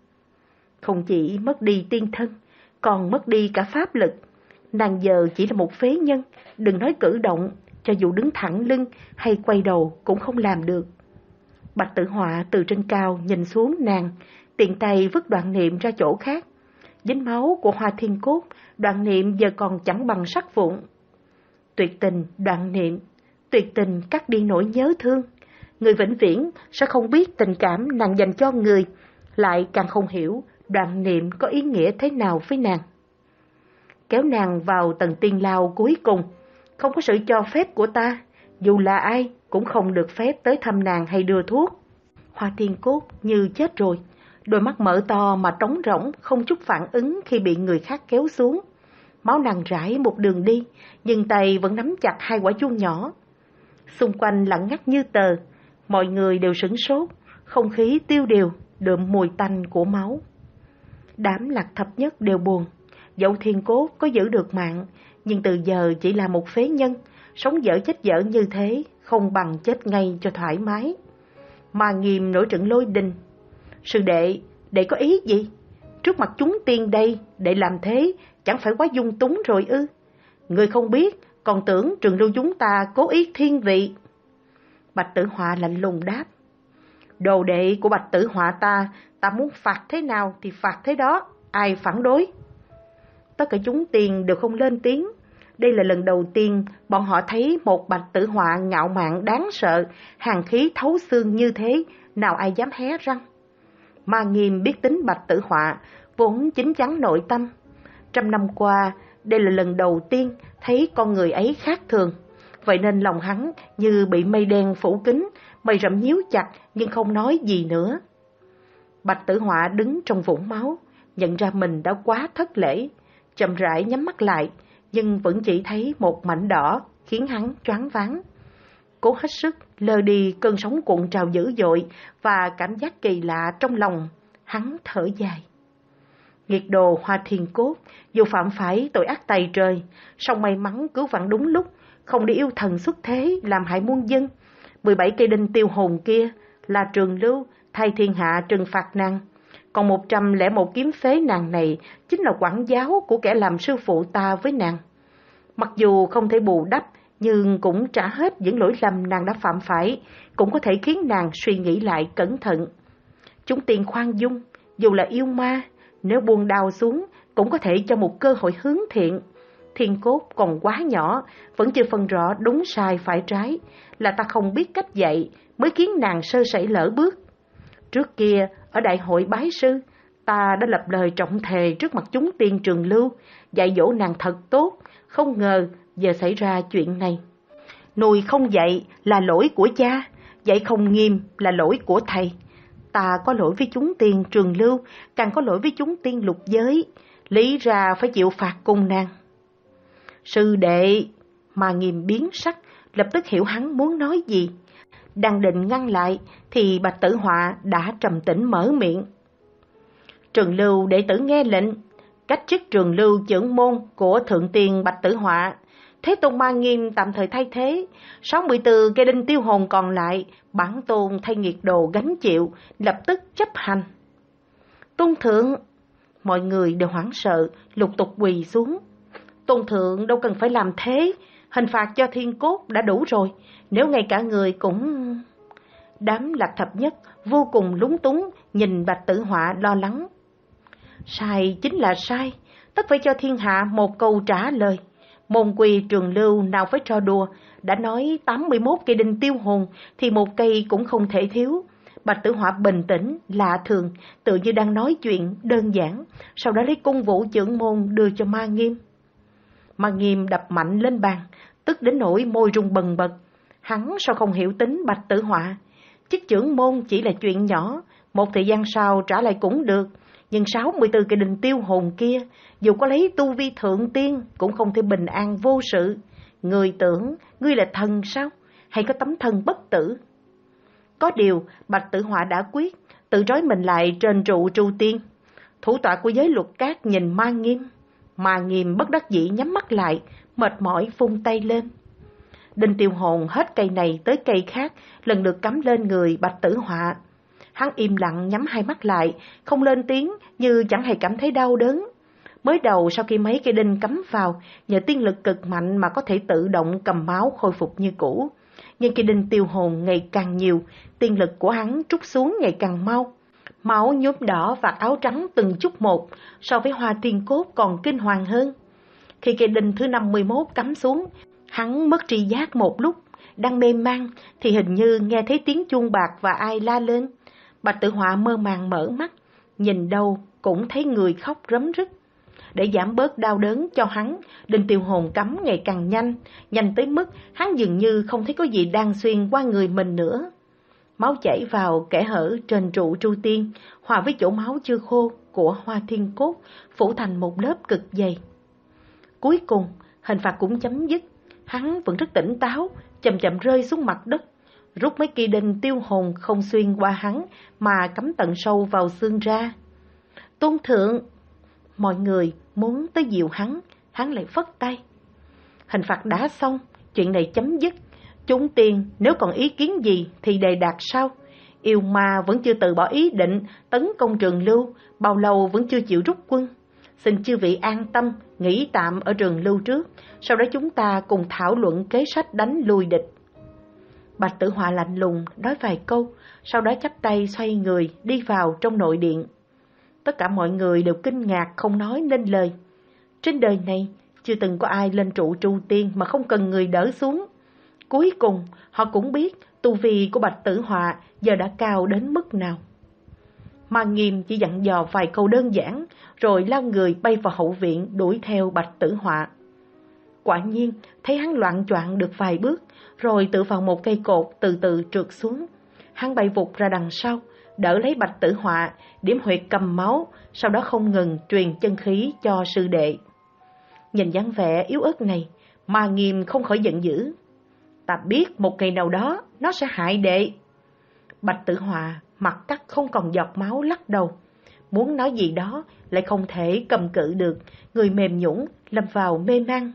Không chỉ mất đi tiên thân, còn mất đi cả pháp lực. Nàng giờ chỉ là một phế nhân, đừng nói cử động, cho dù đứng thẳng lưng hay quay đầu cũng không làm được. Bạch Tử Họa từ trên cao nhìn xuống nàng, tiện tay vứt đoạn niệm ra chỗ khác. Dính máu của Hoa Thiên Cốt, đoạn niệm giờ còn chẳng bằng sắt vụn. Tuyệt tình đoạn niệm, tuyệt tình cắt đi nỗi nhớ thương. Người vĩnh viễn sẽ không biết tình cảm nàng dành cho người, lại càng không hiểu đoạn niệm có ý nghĩa thế nào với nàng. Kéo nàng vào tầng tiên lao cuối cùng, không có sự cho phép của ta, dù là ai cũng không được phép tới thăm nàng hay đưa thuốc. Hoa Thiên Cốt như chết rồi, đôi mắt mở to mà trống rỗng, không chút phản ứng khi bị người khác kéo xuống. Máu nàng rải một đường đi, nhưng tay vẫn nắm chặt hai quả chuông nhỏ. Xung quanh lặng ngắt như tờ, mọi người đều sửng sốt, không khí tiêu điều, đượm mùi tanh của máu. Đám Lạc Thập Nhất đều buồn, dẫu Thiên Cốt có giữ được mạng, nhưng từ giờ chỉ là một phế nhân, sống dở chết dở như thế, không bằng chết ngay cho thoải mái. Mà Nghiêm nổi trận lôi đình. Sư đệ, đệ có ý gì? Trước mặt chúng tiên đây, đệ làm thế, chẳng phải quá dung túng rồi ư? Người không biết, còn tưởng Trường Lưu chúng ta cố ý thiên vị. Bạch Tử Họa lạnh lùng đáp. Đồ đệ của Bạch Tử Họa ta, ta muốn phạt thế nào thì phạt thế đó, ai phản đối? Tất cả chúng tiên đều không lên tiếng. Đây là lần đầu tiên bọn họ thấy một Bạch Tử Họa ngạo mạn đáng sợ, hàn khí thấu xương như thế, nào ai dám hé răng. Ma Nghiêm biết tính Bạch Tử Họa, vốn chín chắn nội tâm. Trăm năm qua, đây là lần đầu tiên thấy con người ấy khác thường, vậy nên lòng hắn như bị mây đen phủ kín, mây rậm nhíu chặt nhưng không nói gì nữa. Bạch Tử Họa đứng trong vũng máu, nhận ra mình đã quá thất lễ, chậm rãi nhắm mắt lại, nhưng vẫn chỉ thấy một mảnh đỏ khiến hắn choáng váng. Cố hết sức lơ đi cơn sóng cuộn trào dữ dội và cảm giác kỳ lạ trong lòng, hắn thở dài. Nghiệt đồ Hoa Thiên Cốt, dù phạm phải tội ác tày trời, song may mắn cứu vãn đúng lúc, không đi yêu thần xuất thế làm hại muôn dân. mười bảy cây đinh tiêu hồn kia là Trường Lưu thay thiên hạ trừng phạt nàng, còn một trăm lẻ một kiếm phế nàng này chính là quản giáo của kẻ làm sư phụ ta với nàng. Mặc dù không thể bù đắp, nhưng cũng trả hết những lỗi lầm nàng đã phạm phải, cũng có thể khiến nàng suy nghĩ lại cẩn thận. Chúng tiên khoan dung, dù là yêu ma, nếu buông đao xuống cũng có thể cho một cơ hội hướng thiện. Thiên Cốt còn quá nhỏ, vẫn chưa phân rõ đúng sai phải trái, là ta không biết cách dạy mới khiến nàng sơ sẩy lỡ bước. Trước kia, ở đại hội bái sư, ta đã lập lời trọng thề trước mặt chúng tiên Trường Lưu, dạy dỗ nàng thật tốt, không ngờ giờ xảy ra chuyện này. Nuôi không dạy là lỗi của cha, dạy không nghiêm là lỗi của thầy. Ta có lỗi với chúng tiên Trường Lưu, càng có lỗi với chúng tiên lục giới, lý ra phải chịu phạt cùng nàng. Sư đệ, mà Nghiêm biến sắc, lập tức hiểu hắn muốn nói gì. Đang định ngăn lại, thì Bạch Tử Họa đã trầm tĩnh mở miệng. Trường Lưu đệ tử nghe lệnh, cách chức Trường Lưu trưởng môn của Thượng Tiên Bạch Tử Họa. Thế Tôn Ma Nghiêm tạm thời thay thế, sáu mươi tư cây đinh tiêu hồn còn lại, bản tôn thay nghiệt đồ gánh chịu, lập tức chấp hành. Tôn thượng, mọi người đều hoảng sợ, lục tục quỳ xuống. Tôn thượng đâu cần phải làm thế, hình phạt cho thiên cốt đã đủ rồi, nếu ngay cả người cũng... Đám Lạc Thập Nhất vô cùng lúng túng, nhìn Bạch Tử Họa lo lắng. Sai chính là sai, tất phải cho thiên hạ một câu trả lời. Môn quy Trường Lưu nào phải trò đùa, đã nói tám mươi mốt cây đinh tiêu hồn thì một cây cũng không thể thiếu. Bạch Tử Họa bình tĩnh, lạ thường, tự như đang nói chuyện đơn giản, sau đó lấy cung vũ trưởng môn đưa cho Ma Nghiêm. Ma Nghiêm đập mạnh lên bàn, tức đến nỗi môi rung bần bật. Hắn sao không hiểu tính Bạch Tử Họa? Chức trưởng môn chỉ là chuyện nhỏ, một thời gian sau trả lại cũng được. Nhưng sáu mươi tư cây đinh tiêu hồn kia, dù có lấy tu vi thượng tiên, cũng không thể bình an vô sự. Người tưởng, ngươi là thần sao? Hay có tấm thân bất tử? Có điều, Bạch Tử Họa đã quyết, tự trói mình lại trên trụ tru tiên. Thủ tọa của giới luật cát nhìn Ma Nghiêm. Ma Nghiêm bất đắc dĩ nhắm mắt lại, mệt mỏi vung tay lên. Đinh tiêu hồn hết cây này tới cây khác, lần lượt cắm lên người Bạch Tử Họa. Hắn im lặng nhắm hai mắt lại, không lên tiếng như chẳng hề cảm thấy đau đớn. Mới đầu sau khi mấy cây đinh cắm vào, nhờ tiên lực cực mạnh mà có thể tự động cầm máu khôi phục như cũ. Nhưng cây đinh tiêu hồn ngày càng nhiều, tiên lực của hắn trút xuống ngày càng mau. Máu nhuốm đỏ vạt áo trắng từng chút một, so với Hoa Tiên Cốt còn kinh hoàng hơn. Khi cây đinh thứ năm mươi mốt cắm xuống, hắn mất tri giác một lúc, đang mê man thì hình như nghe thấy tiếng chuông bạc và ai la lên. Bạch Tử Họa mơ màng mở mắt, nhìn đâu cũng thấy người khóc rấm rứt. Để giảm bớt đau đớn cho hắn, đinh tiêu hồn cắm ngày càng nhanh, nhanh tới mức hắn dường như không thấy có gì đang xuyên qua người mình nữa. Máu chảy vào kẽ hở trên trụ tru tiên, hòa với chỗ máu chưa khô của Hoa Thiên Cốt, phủ thành một lớp cực dày. Cuối cùng, hình phạt cũng chấm dứt, hắn vẫn rất tỉnh táo, chậm chậm rơi xuống mặt đất, rút mấy cây đinh tiêu hồn không xuyên qua hắn mà cắm tận sâu vào xương ra. Tôn thượng! Mọi người muốn tới dìu hắn, hắn lại phất tay. Hình phạt đã xong, chuyện này chấm dứt. Chúng tiên nếu còn ý kiến gì thì đề đạt sau. Yêu ma vẫn chưa từ bỏ ý định tấn công Trường Lưu, bao lâu vẫn chưa chịu rút quân. Xin chư vị an tâm, nghỉ tạm ở Trường Lưu trước, sau đó chúng ta cùng thảo luận kế sách đánh lui địch. Bạch Tử Họa lạnh lùng nói vài câu, sau đó chắp tay xoay người đi vào trong nội điện. Tất cả mọi người đều kinh ngạc không nói nên lời. Trên đời này chưa từng có ai lên trụ tru tiên mà không cần người đỡ xuống. Cuối cùng họ cũng biết tu vi của Bạch Tử Họa giờ đã cao đến mức nào. Ma Nghiêm chỉ dặn dò vài câu đơn giản, rồi lao người bay vào hậu viện đuổi theo Bạch Tử Họa. Quả nhiên thấy hắn loạng choạng được vài bước, rồi tự vào một cây cột từ từ trượt xuống. Hắn bay vụt ra đằng sau, đỡ lấy Bạch Tử Họa, điểm huyệt cầm máu, sau đó không ngừng truyền chân khí cho sư đệ. Nhìn dáng vẻ yếu ớt này, Ma Nghiêm không khỏi giận dữ. Ta biết một ngày nào đó nó sẽ hại đệ. Bạch Tử Họa mặt cắt không còn giọt máu lắc đầu. Muốn nói gì đó lại không thể cầm cự được, người mềm nhũn lâm vào mê man.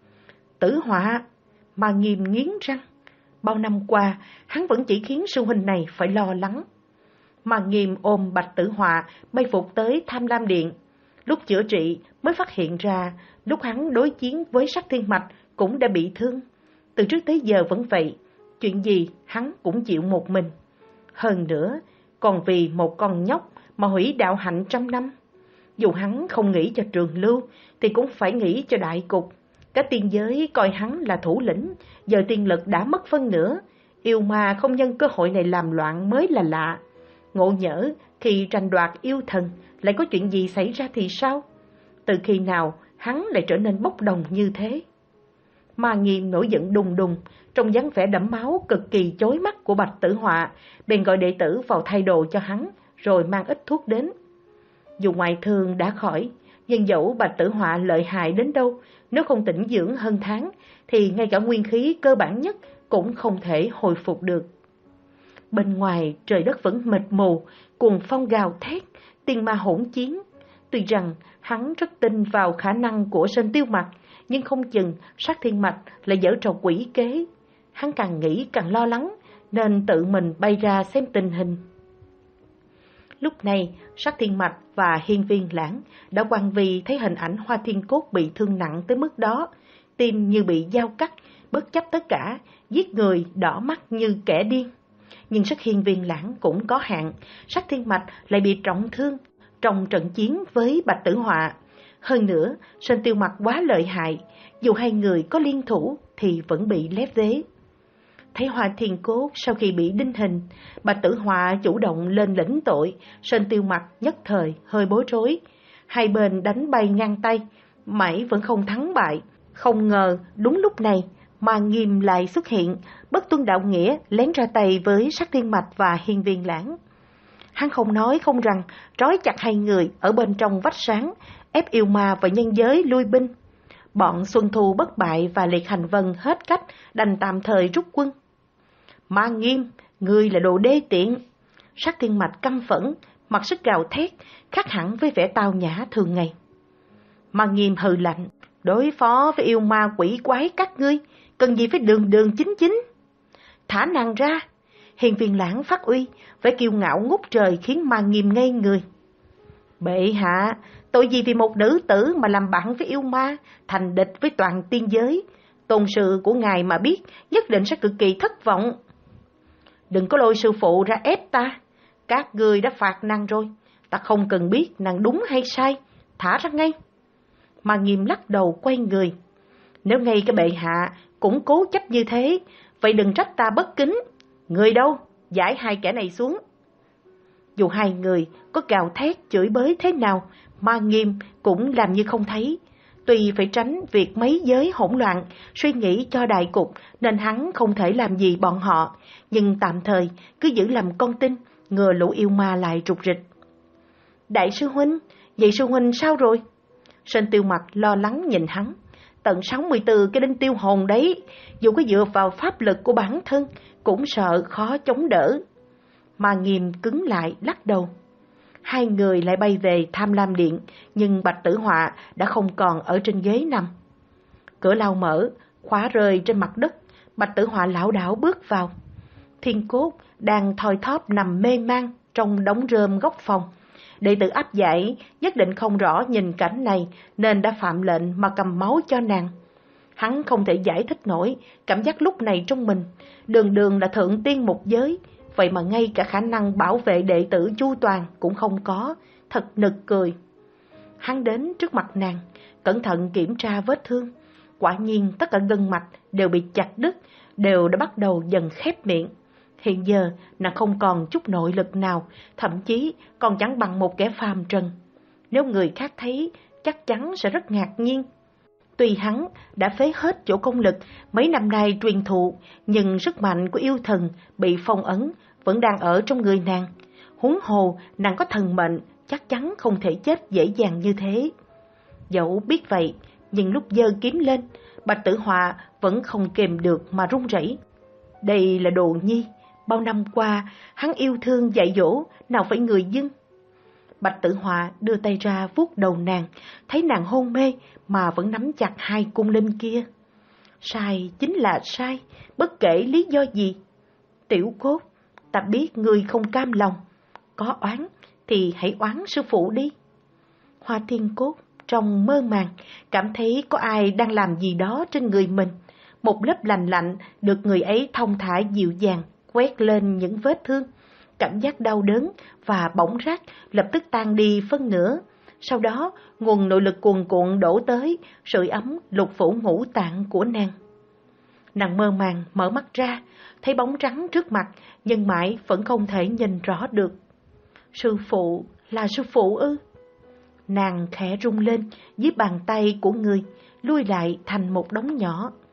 Tử Họa! Ma Nghiêm nghiến răng. Bao năm qua hắn vẫn chỉ khiến sư huynh này phải lo lắng. Ma Nghiêm ôm Bạch Tử Họa bay vụt tới Tham Lam Điện. Lúc chữa trị mới phát hiện ra lúc hắn đối chiến với Sắc Thiên Mạch cũng đã bị thương. Từ trước tới giờ vẫn vậy, chuyện gì hắn cũng chịu một mình. Hơn nữa, còn vì một con nhóc mà hủy đạo hạnh trăm năm. Dù hắn không nghĩ cho Trường Lưu thì cũng phải nghĩ cho đại cục. Cả tiên giới coi hắn là thủ lĩnh, giờ tiên lực đã mất phân nửa. Yêu ma không nhân cơ hội này làm loạn mới là lạ. Ngộ nhỡ khi tranh đoạt yêu thần lại có chuyện gì xảy ra thì sao? Từ khi nào hắn lại trở nên bốc đồng như thế? Ma Nghiêm nổi giận đùng đùng, trong dáng vẻ đẫm máu cực kỳ chói mắt của Bạch Tử Họa, bèn gọi đệ tử vào thay đồ cho hắn, rồi mang ít thuốc đến. Dù ngoại thương đã khỏi, nhưng dẫu Bạch Tử Họa lợi hại đến đâu, nếu không tĩnh dưỡng hơn tháng, thì ngay cả nguyên khí cơ bản nhất cũng không thể hồi phục được. Bên ngoài trời đất vẫn mịt mù, cuồng phong gào thét, tiên ma hỗn chiến. Tuy rằng hắn rất tin vào khả năng của Sơn Tiêu Mặc, nhưng không chừng Sát Thiên Mạch lại giở trò quỷ kế. Hắn càng nghĩ càng lo lắng, nên tự mình bay ra xem tình hình. Lúc này, Sát Thiên Mạch và Hiên Viên Lãng đã quan vì thấy hình ảnh Hoa Thiên Cốt bị thương nặng tới mức đó, tim như bị dao cắt, bất chấp tất cả, giết người đỏ mắt như kẻ điên. Nhưng sức Hiên Viên Lãng cũng có hạn, Sát Thiên Mạch lại bị trọng thương trong trận chiến với Bạch Tử Họa. Hơn nữa, Sơn Tiêu Mặc quá lợi hại, dù hai người có liên thủ thì vẫn bị lép vế. Thấy Hoa Thiên Cốt sau khi bị đinh hình, Bạch Tử Họa chủ động lên lĩnh tội, Sơn Tiêu Mặc nhất thời hơi bối rối. Hai bên đánh bay ngang tay, mãi vẫn không thắng bại. Không ngờ đúng lúc này, Ma Nghiêm lại xuất hiện, bất tuân đạo nghĩa lén ra tay với Sát Thiên Mạch và Hiên Viên Lãng. Hắn không nói không rằng, trói chặt hai người ở bên trong vách sáng, ép yêu ma và nhân giới lui binh. Bọn Xuân Thu Bất Bại và Liệt Hành Vân hết cách, đành tạm thời rút quân. Ma Nghiêm, ngươi là đồ đê tiện. Sát Thiên Mạch căm phẫn, mặt sức gào thét, khác hẳn với vẻ tao nhã thường ngày. Ma Nghiêm hừ lạnh, đối phó với yêu ma quỷ quái các ngươi, cần gì phải đường đường chính chính. Thả nàng ra. Hiên Viên Lãng phát uy, vẻ kiêu ngạo ngút trời khiến Ma Nghiêm ngây người. Bệ hạ, tội gì vì một nữ tử mà làm bạn với yêu ma, thành địch với toàn tiên giới. Tôn sư của ngài mà biết, nhất định sẽ cực kỳ thất vọng. Đừng có lôi sư phụ ra ép ta. Các ngươi đã phạt nàng rồi, ta không cần biết nàng đúng hay sai, thả ra ngay. Ma Nghiêm lắc đầu quay người. Nếu ngay cái bệ hạ cũng cố chấp như thế, vậy đừng trách ta bất kính. Người đâu, giải hai kẻ này xuống. Dù hai người có gào thét chửi bới thế nào, Ma Nghiêm cũng làm như không thấy. Tuy phải tránh việc mấy giới hỗn loạn, suy nghĩ cho đại cục, nên hắn không thể làm gì bọn họ, nhưng tạm thời cứ giữ làm con tin, ngừa lũ yêu ma lại rục rịch. Đại sư huynh, vậy sư huynh sao rồi? Sơn Tiêu Mặc lo lắng nhìn hắn. Tận sáu mươi tư cái đinh tiêu hồn đấy, dù có dựa vào pháp lực của bản thân, cũng sợ khó chống đỡ. Ma Nghiêm cứng lại lắc đầu. Hai người lại bay về Tham Lam Điện, nhưng Bạch Tử Họa đã không còn ở trên ghế nằm. Cửa lao mở, khóa rơi trên mặt đất, Bạch Tử Họa lảo đảo bước vào. Thiên Cốt đang thoi thóp nằm mê man trong đống rơm góc phòng. Đệ tử áp giải nhất định không rõ nhìn cảnh này nên đã phạm lệnh mà cầm máu cho nàng. Hắn không thể giải thích nổi cảm giác lúc này trong mình, đường đường là thượng tiên một giới, vậy mà ngay cả khả năng bảo vệ đệ tử chu toàn cũng không có, thật nực cười. Hắn đến trước mặt nàng, cẩn thận kiểm tra vết thương. Quả nhiên tất cả gân mạch đều bị chặt đứt, đều đã bắt đầu dần khép miệng. Hiện giờ nàng không còn chút nội lực nào, thậm chí còn chẳng bằng một kẻ phàm trần. Nếu người khác thấy, chắc chắn sẽ rất ngạc nhiên. Tuy hắn đã phế hết chỗ công lực mấy năm nay truyền thụ, nhưng sức mạnh của yêu thần bị phong ấn vẫn đang ở trong người nàng. Huống hồ nàng có thần mệnh, chắc chắn không thể chết dễ dàng như thế. Dẫu biết vậy, nhưng lúc giơ kiếm lên, Bạch Tử Họa vẫn không kềm được mà run rẩy. Đây là đồ nhi, bao năm qua hắn yêu thương dạy dỗ, nào phải người dưng. Bạch Tử Họa đưa tay ra vuốt đầu nàng, thấy nàng hôn mê mà vẫn nắm chặt hai cung linh kia. Sai chính là sai, bất kể lý do gì. Tiểu Cốt, ta biết ngươi không cam lòng, có oán thì hãy oán sư phụ đi. Hoa Thiên Cốt trong mơ màng cảm thấy có ai đang làm gì đó trên người mình. Một lớp lành lạnh được người ấy thông thả dịu dàng quét lên những vết thương. Cảm giác đau đớn và bỏng rát lập tức tan đi phân nửa. Sau đó, nguồn nội lực cuồn cuộn đổ tới, sưởi ấm lục phủ ngũ tạng của nàng. Nàng mơ màng mở mắt ra, thấy bóng trắng trước mặt, nhưng mãi vẫn không thể nhìn rõ được. Sư phụ, là sư phụ ư? Nàng khẽ rung lên dưới bàn tay của người, lui lại thành một đống nhỏ.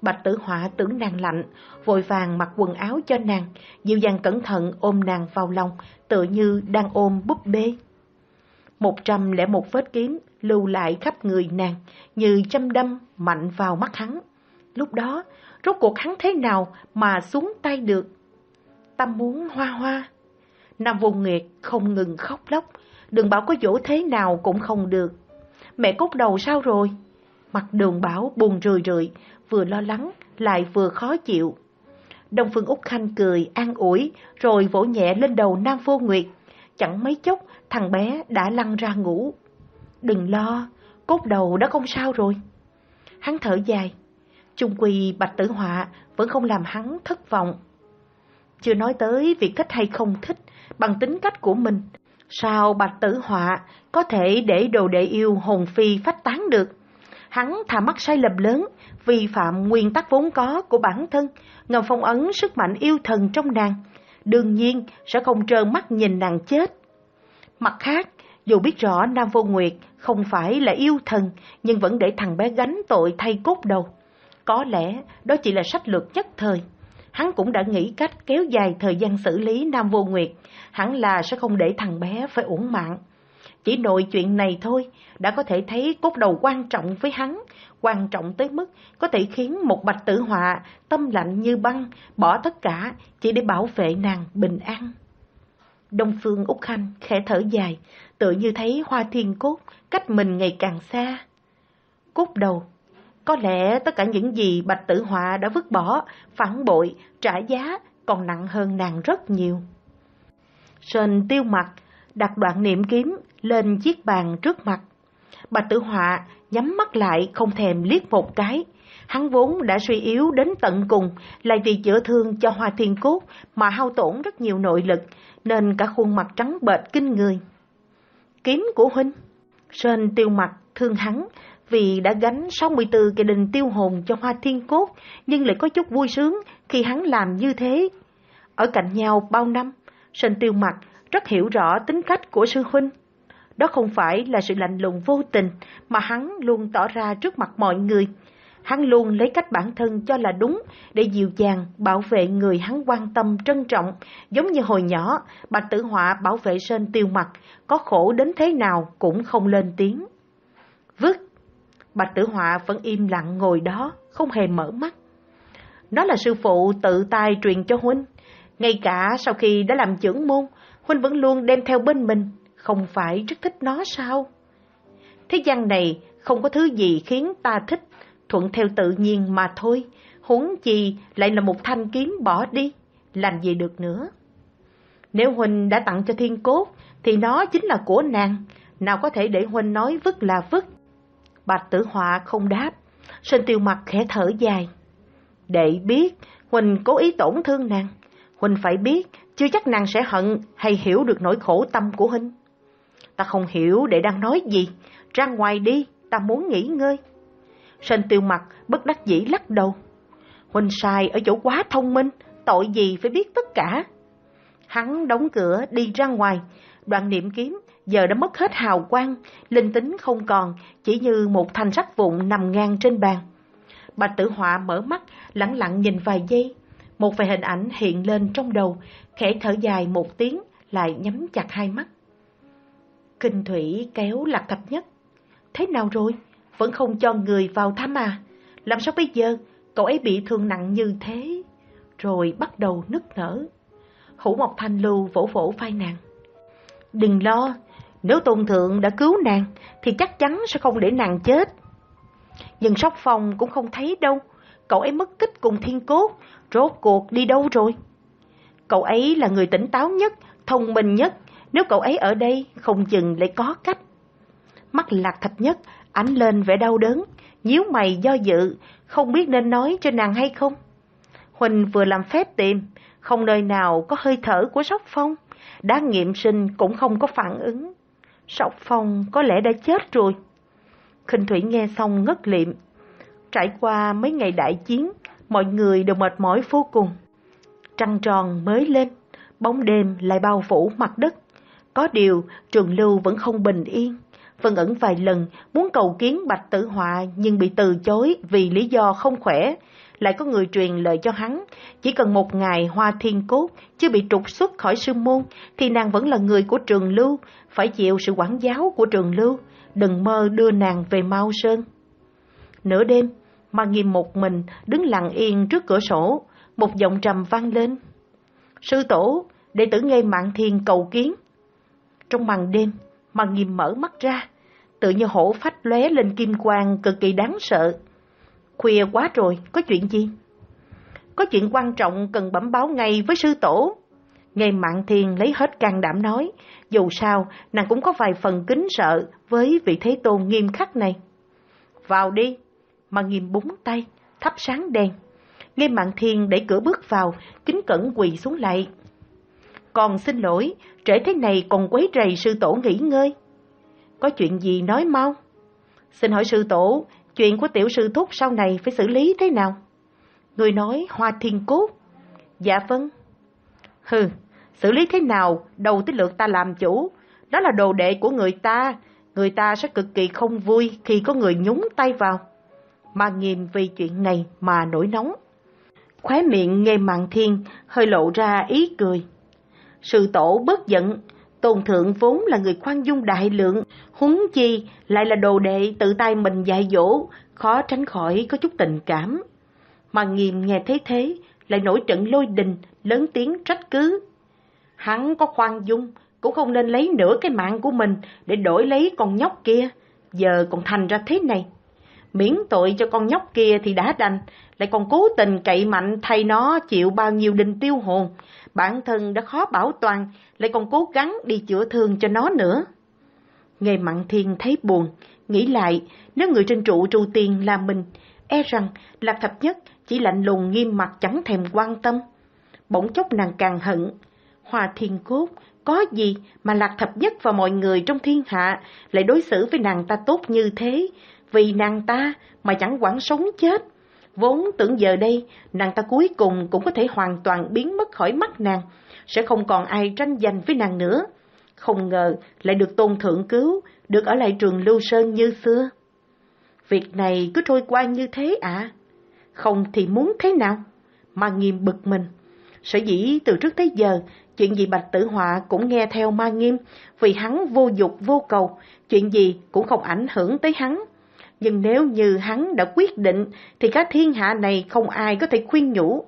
Bạch Tử Họa tưởng nàng lạnh, vội vàng mặc quần áo cho nàng, dịu dàng cẩn thận ôm nàng vào lòng, tựa như đang ôm búp bê. Một trăm lẻ một vết kiếm lưu lại khắp người nàng, như châm đâm mạnh vào mắt hắn. Lúc đó, rốt cuộc hắn thế nào mà xuống tay được? Ta muốn Hoa Hoa. Nam Vô Nguyệt không ngừng khóc lóc, Đường Bảo có dỗ thế nào cũng không được. Mẹ Cốt Đầu sao rồi? Mặt Đường Bảo buồn rười rượi, vừa lo lắng lại vừa khó chịu. Đông Phương Úc Khanh cười an ủi, rồi vỗ nhẹ lên đầu Nam Vô Nguyệt. Chẳng mấy chốc thằng bé đã lăn ra ngủ. Đừng lo, Cốt Đầu đã không sao rồi. Hắn thở dài, chung quy Bạch Tử Họa vẫn không làm hắn thất vọng. Chưa nói tới việc thích hay không thích, bằng tính cách của mình, sao Bạch Tử Họa có thể để đồ đệ yêu hồn phi phách tán được? Hắn thà mắc sai lầm lớn, vi phạm nguyên tắc vốn có của bản thân, ngầm phong ấn sức mạnh yêu thần trong nàng, đương nhiên sẽ không trơ mắt nhìn nàng chết. Mặt khác, dù biết rõ Nam Vô Nguyệt không phải là yêu thần, nhưng vẫn để thằng bé gánh tội thay Cốt Đầu. Có lẽ đó chỉ là sách lược nhất thời. Hắn cũng đã nghĩ cách kéo dài thời gian xử lý Nam Vô Nguyệt, hẳn là sẽ không để thằng bé phải uổng mạng. Chỉ nội chuyện này thôi, đã có thể thấy Cốt Đầu quan trọng với hắn, quan trọng tới mức có thể khiến một Bạch Tử Họa tâm lạnh như băng, bỏ tất cả chỉ để bảo vệ nàng bình an. Đông Phương Úc Khanh khẽ thở dài, tựa như thấy Hoa Thiên Cốt cách mình ngày càng xa. Cốt Đầu, có lẽ tất cả những gì Bạch Tử Họa đã vứt bỏ, phản bội, trả giá còn nặng hơn nàng rất nhiều. Sơn Tiêu Mặc đặt đoạn niệm kiếm lên chiếc bàn trước mặt. Bạch Tử Họa nhắm mắt lại không thèm liếc một cái. Hắn vốn đã suy yếu đến tận cùng, lại vì chữa thương cho Hoa Thiên Cốt mà hao tổn rất nhiều nội lực, nên cả khuôn mặt trắng bệch kinh người. Kiếm của huynh. Sơn Tiêu Mặc thương hắn vì đã gánh sáu mươi tư cây đinh tiêu hồn cho Hoa Thiên Cốt, nhưng lại có chút vui sướng khi hắn làm như thế. Ở cạnh nhau bao năm, Sơn Tiêu Mặc rất hiểu rõ tính cách của sư huynh. Đó không phải là sự lạnh lùng vô tình mà hắn luôn tỏ ra trước mặt mọi người. Hắn luôn lấy cách bản thân cho là đúng để dịu dàng bảo vệ người hắn quan tâm trân trọng, giống như hồi nhỏ Bạch Tử Họa bảo vệ Sơn Tiêu Mặc, có khổ đến thế nào cũng không lên tiếng. Vứt. Bạch Tử Họa vẫn im lặng ngồi đó, không hề mở mắt. Nó là sư phụ tự tay truyền cho huynh, ngay cả sau khi đã làm trưởng môn, huynh vẫn luôn đem theo bên mình, không phải rất thích nó sao? Thế gian này không có thứ gì khiến ta thích, thuận theo tự nhiên mà thôi, huống chi lại là một thanh kiếm bỏ đi, làm gì được nữa. Nếu huynh đã tặng cho Thiên Cốt, thì nó chính là của nàng, nào có thể để huynh nói vứt là vứt. Bạch Tử Họa không đáp. Sơn Tiêu Mặc khẽ thở dài. Đệ biết huynh cố ý tổn thương nàng, huynh phải biết chưa chắc nàng sẽ hận hay hiểu được nỗi khổ tâm của huynh. Ta không hiểu đệ đang nói gì, ra ngoài đi, ta muốn nghỉ ngơi. Sơn Tiêu Mặc bất đắc dĩ lắc đầu. Huynh sai ở chỗ quá thông minh, tội gì phải biết tất cả. Hắn đóng cửa đi ra ngoài, đoạn niệm kiếm giờ đã mất hết hào quang, linh tính không còn, chỉ như một thanh sắt vụn nằm ngang trên bàn. Bạch Tử Họa mở mắt, lẳng lặng nhìn vài giây, một vài hình ảnh hiện lên trong đầu, khẽ thở dài một tiếng, lại nhắm chặt hai mắt. Kinh Thủy kéo Lạc Thập Nhất. Thế nào rồi? Vẫn không cho người vào thăm à? Làm sao bây giờ? Cậu ấy bị thương nặng như thế. Rồi bắt đầu nức nở. Hữu Mộc Thanh Lưu vỗ vỗ vai nàng. Đừng lo, nếu Tôn Thượng đã cứu nàng thì chắc chắn sẽ không để nàng chết. Nhưng Sóc Phong cũng không thấy đâu. Cậu ấy mất tích cùng Thiên Cốt, rốt cuộc đi đâu rồi? Cậu ấy là người tỉnh táo nhất, thông minh nhất. Nếu cậu ấy ở đây, không chừng lại có cách. Mắt Lạc Thập Nhất ánh lên vẻ đau đớn, nhíu mày do dự, không biết nên nói cho nàng hay không. Huỳnh vừa làm phép tìm, không nơi nào có hơi thở của Sóc Phong, đã nghiệm sinh cũng không có phản ứng. Sóc Phong có lẽ đã chết rồi. Khinh Thủy nghe xong ngất liệm. Trải qua mấy ngày đại chiến, mọi người đều mệt mỏi vô cùng. Trăng tròn mới lên, bóng đêm lại bao phủ mặt đất. Có điều Trường Lưu vẫn không bình yên. Vân Ẩn vài lần muốn cầu kiến Bạch Tử Họa nhưng bị từ chối vì lý do không khỏe. lại có người truyền lời cho hắn, chỉ cần một ngày Hoa Thiên Cốt chưa bị trục xuất khỏi sư môn, thì nàng vẫn là người của Trường Lưu, phải chịu sự quản giáo của Trường Lưu, đừng mơ đưa nàng về Mao Sơn. Nửa đêm, Ma Nghiêm một mình đứng lặng yên trước cửa sổ, một giọng trầm vang lên: "Sư tổ, đệ tử Nghê Mạn Thiên cầu kiến." Trong màn đêm, Ma Nghiêm mở mắt ra, tự như hổ phách lóe lên kim quang cực kỳ đáng sợ. "Khuya quá rồi, có chuyện gì?" "Có chuyện quan trọng cần bẩm báo ngay với sư tổ." Nghê Mạn Thiên lấy hết can đảm nói, dù sao nàng cũng có vài phần kính sợ với vị thế tôn nghiêm khắc này. "Vào đi." Ma Nghiêm búng tay, thắp sáng đèn. Nghê Mạn Thiên đẩy cửa bước vào, kính cẩn quỳ xuống lạy. "Còn xin lỗi, trễ thế này còn quấy rầy sư tổ nghỉ ngơi." "Có chuyện gì nói mau." "Xin hỏi sư tổ, chuyện của tiểu sư thúc sau này phải xử lý thế nào?" "Người nói Hoa Thiên Cốt." "Dạ vâng." "Hừ, xử lý thế nào, đầu tới lượt ta làm chủ. Đó là đồ đệ của người ta, người ta sẽ cực kỳ không vui khi có người nhúng tay vào." Ma Nghiêm vì chuyện này mà nổi nóng. Khóe miệng Nghê Mạn Thiên hơi lộ ra ý cười. "Sư tổ bớt giận, tôn thượng vốn là người khoan dung đại lượng, huống chi lại là đồ đệ tự tay mình dạy dỗ, khó tránh khỏi có chút tình cảm." Ma Nghiêm nghe thấy thế, lại nổi trận lôi đình, lớn tiếng trách cứ. "Hắn có khoan dung, cũng không nên lấy nửa cái mạng của mình để đổi lấy con nhóc kia, giờ còn thành ra thế này. Miễn tội cho con nhóc kia thì đã đành, lại còn cố tình cậy mạnh thay nó chịu bao nhiêu đinh tiêu hồn, bản thân đã khó bảo toàn, lại còn cố gắng đi chữa thương cho nó nữa." Nghê Mạn Thiên thấy buồn, nghĩ lại, nếu người trên trụ Tru Tiên là mình, e rằng Lạc Thập Nhất chỉ lạnh lùng nghiêm mặt chẳng thèm quan tâm. Bỗng chốc nàng càng hận, Hoa Thiên Cốt có gì mà Lạc Thập Nhất và mọi người trong thiên hạ lại đối xử với nàng ta tốt như thế, vì nàng ta mà chẳng quản sống chết. Vốn tưởng giờ đây nàng ta cuối cùng cũng có thể hoàn toàn biến mất khỏi mắt nàng, sẽ không còn ai tranh giành với nàng nữa. Không ngờ lại được tôn thượng cứu, được ở lại Trường Lưu Sơn như xưa. Việc này cứ trôi qua như thế à? Không thì muốn thế nào? Ma Nghiêm bực mình. Sở dĩ từ trước tới giờ, chuyện gì Bạch Tử Họa cũng nghe theo Ma Nghiêm, vì hắn vô dục vô cầu, chuyện gì cũng không ảnh hưởng tới hắn. Nhưng nếu như hắn đã quyết định, thì cả thiên hạ này không ai có thể khuyên nhủ.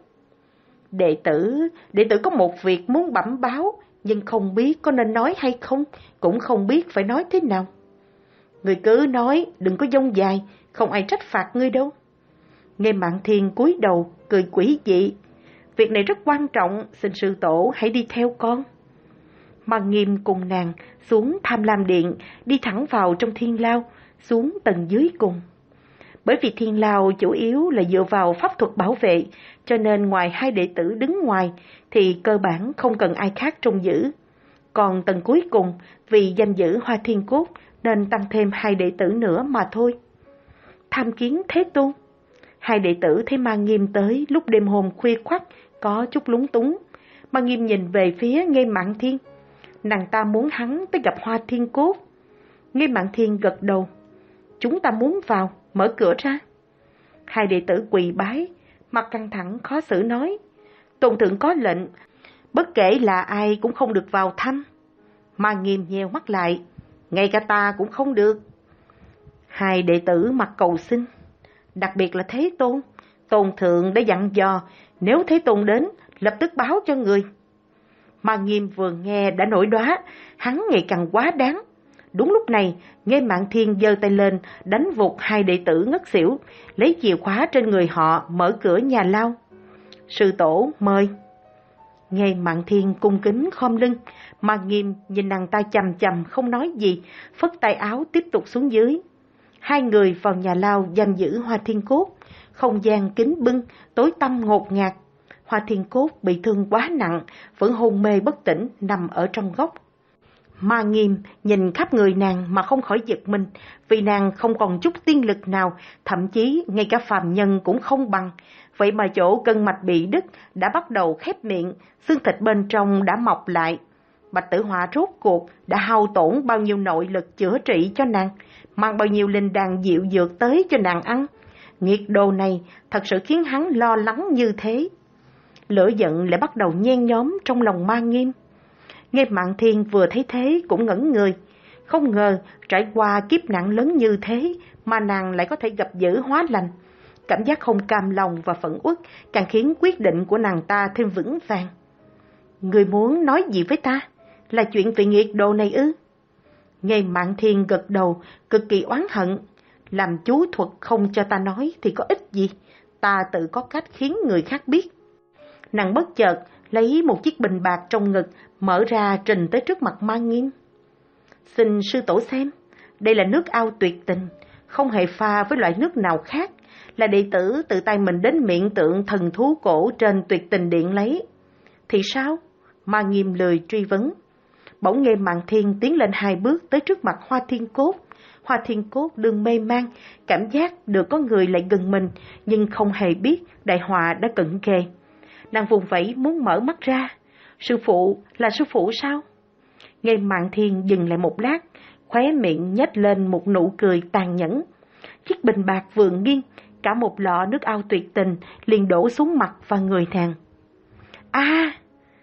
Đệ tử, đệ tử có một việc muốn bẩm báo, nhưng không biết có nên nói hay không, cũng không biết phải nói thế nào. Người cứ nói, đừng có dông dài, không ai trách phạt ngươi đâu. Nghê Mạn Thiên cúi đầu, cười quỷ dị. Việc này rất quan trọng, xin sư tổ hãy đi theo con. Ma Nghiêm cùng nàng xuống Tham Lam Điện, đi thẳng vào trong thiên lao, xuống tầng dưới cùng. Bởi vì thiên lao chủ yếu là dựa vào pháp thuật bảo vệ, cho nên ngoài hai đệ tử đứng ngoài thì cơ bản không cần ai khác trông giữ. Còn tầng cuối cùng, vì danh giữ Hoa Thiên Cốt nên tăng thêm hai đệ tử nữa mà thôi. Tham kiến Thế Tôn. Hai đệ tử thấy Ma Nghiêm tới lúc đêm hôm khuya khoắt, có chút lúng túng. Ma Nghiêm nhìn về phía Nghê Mạn Thiên. Nàng ta muốn hắn tới gặp Hoa Thiên Cốt. Nghê Mạn Thiên gật đầu. Chúng ta muốn vào, mở cửa ra. Hai đệ tử quỳ bái, mặt căng thẳng khó xử nói. Tôn thượng có lệnh, bất kể là ai cũng không được vào thăm. Ma Nghiêm nheo mắt lại, ngay cả ta cũng không được. Hai đệ tử mặt cầu xin, đặc biệt là Thế Tôn. Tôn thượng đã dặn dò, nếu Thế Tôn đến, lập tức báo cho người. Ma Nghiêm vừa nghe đã nổi đoá, hắn ngày càng quá đáng. Đúng lúc này, Nghê Mạn Thiên giơ tay lên, đánh vụt hai đệ tử ngất xỉu, lấy chìa khóa trên người họ mở cửa nhà lao. Sư tổ mời. Nghê Mạn Thiên cung kính khom lưng, Ma Nghiêm nhìn nàng ta chằm chằm không nói gì, phất tay áo tiếp tục xuống dưới. Hai người vào nhà lao giam giữ Hoa Thiên Cốt, không gian kín bưng, tối tăm ngột ngạt. Hoa Thiên Cốt bị thương quá nặng, vẫn hôn mê bất tỉnh, nằm ở trong góc. Ma Nghiêm nhìn khắp người nàng mà không khỏi giật mình, vì nàng không còn chút tiên lực nào, thậm chí ngay cả phàm nhân cũng không bằng. Vậy mà chỗ gân mạch bị đứt đã bắt đầu khép miệng, xương thịt bên trong đã mọc lại. Bạch Tử Họa rốt cuộc đã hao tổn bao nhiêu nội lực chữa trị cho nàng, mang bao nhiêu linh đan dịu dược tới cho nàng ăn. Nghiệt đồ này thật sự khiến hắn lo lắng như thế. Lửa giận lại bắt đầu nhen nhóm trong lòng Ma Nghiêm. Nghe Mạn Thiên vừa thấy thế cũng ngẩn người. Không ngờ trải qua kiếp nạn lớn như thế mà nàng lại có thể gặp dữ hóa lành. Cảm giác không cam lòng và phẫn uất càng khiến quyết định của nàng ta thêm vững vàng. Người muốn nói gì với ta? Là chuyện về nghiệt đồ này ư? Nghe Mạn Thiên gật đầu, cực kỳ oán hận. Làm chú thuật không cho ta nói thì có ích gì, ta tự có cách khiến người khác biết. Nàng bất chợt lấy một chiếc bình bạc trong ngực, mở ra trình tới trước mặt Ma Nghiêm. Xin sư tổ xem, đây là nước ao tuyệt tình, không hề pha với loại nước nào khác, là đệ tử tự tay mình đến miệng tượng thần thú cổ trên tuyệt tình điện lấy. Thì sao? Ma Nghiêm lười truy vấn. Bỗng nghe Mạn Thiên tiến lên hai bước tới trước mặt Hoa Thiên Cốt. Hoa Thiên Cốt đương mê man, cảm giác được có người lại gần mình, nhưng không hề biết đại họa đã cận kề. Nàng vùng vẫy muốn mở mắt ra. Sư phụ, là sư phụ sao? Nghe Mạn Thiên dừng lại một lát, khóe miệng nhếch lên một nụ cười tàn nhẫn. Chiếc bình bạc vừa nghiêng, cả một lọ nước ao tuyệt tình liền đổ xuống mặt và người nàng. A! À,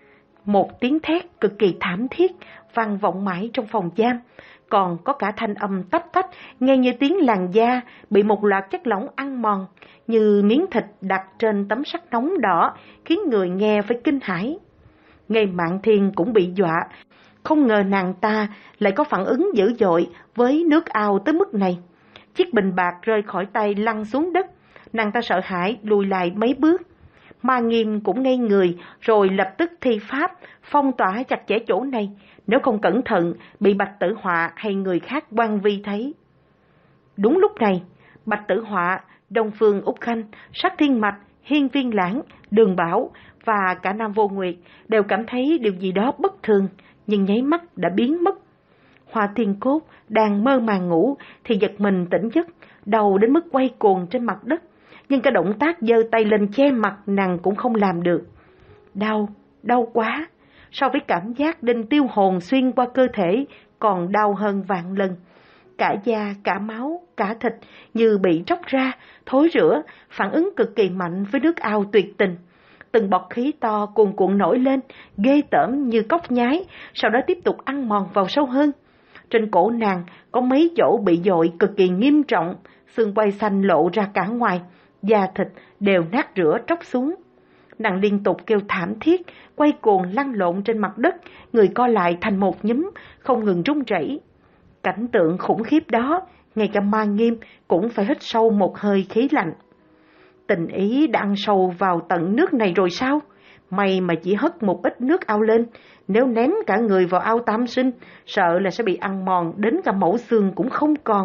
một tiếng thét cực kỳ thảm thiết vang vọng mãi trong phòng giam, còn có cả thanh âm tách tách nghe như tiếng làn da bị một loạt chất lỏng ăn mòn, như miếng thịt đặt trên tấm sắt nóng đỏ, khiến người nghe phải kinh hãi. Ngay Mạn Thiên cũng bị dọa, không ngờ nàng ta lại có phản ứng dữ dội với nước ao tới mức này. Chiếc bình bạc rơi khỏi tay lăn xuống đất, nàng ta sợ hãi lùi lại mấy bước. Ma Nghiêm cũng ngây người rồi lập tức thi pháp phong tỏa chặt chẽ chỗ này, nếu không cẩn thận bị Bạch Tử Họa hay người khác quan vi thấy. Đúng lúc này, Bạch Tử Họa, Đông Phương Úc Khanh, Sắc Thiên Mạch, Hiên Viên Lãng, Đường Bảo và cả Nam Vô Nguyệt đều cảm thấy điều gì đó bất thường, nhưng nháy mắt đã biến mất. Hoa Thiên Cốt đang mơ màng ngủ thì giật mình tỉnh giấc, đầu đến mức quay cuồng trên mặt đất, nhưng cái động tác giơ tay lên che mặt nàng cũng không làm được. Đau, đau quá, so với cảm giác đinh tiêu hồn xuyên qua cơ thể còn đau hơn vạn lần. Cả da, cả máu, cả thịt như bị tróc ra, thối rữa, phản ứng cực kỳ mạnh với nước ao tuyệt tình. Từng bọt khí to cuồn cuộn nổi lên, ghê tởm như cốc nhái, sau đó tiếp tục ăn mòn vào sâu hơn. Trên cổ nàng có mấy chỗ bị dội cực kỳ nghiêm trọng, xương quai xanh lộ ra cả ngoài, da thịt đều nát rữa tróc xuống. Nàng liên tục kêu thảm thiết, quay cuồng lăn lộn trên mặt đất, người co lại thành một nhúm, không ngừng run rẩy. Cảnh tượng khủng khiếp đó, ngay cả Ma Nghiêm cũng phải hít sâu một hơi khí lạnh. Tình ý đã ăn sâu vào tận nước này rồi sao? May mà chỉ hất một ít nước ao lên, nếu ném cả người vào ao tam sinh, sợ là sẽ bị ăn mòn đến cả mẩu xương cũng không còn.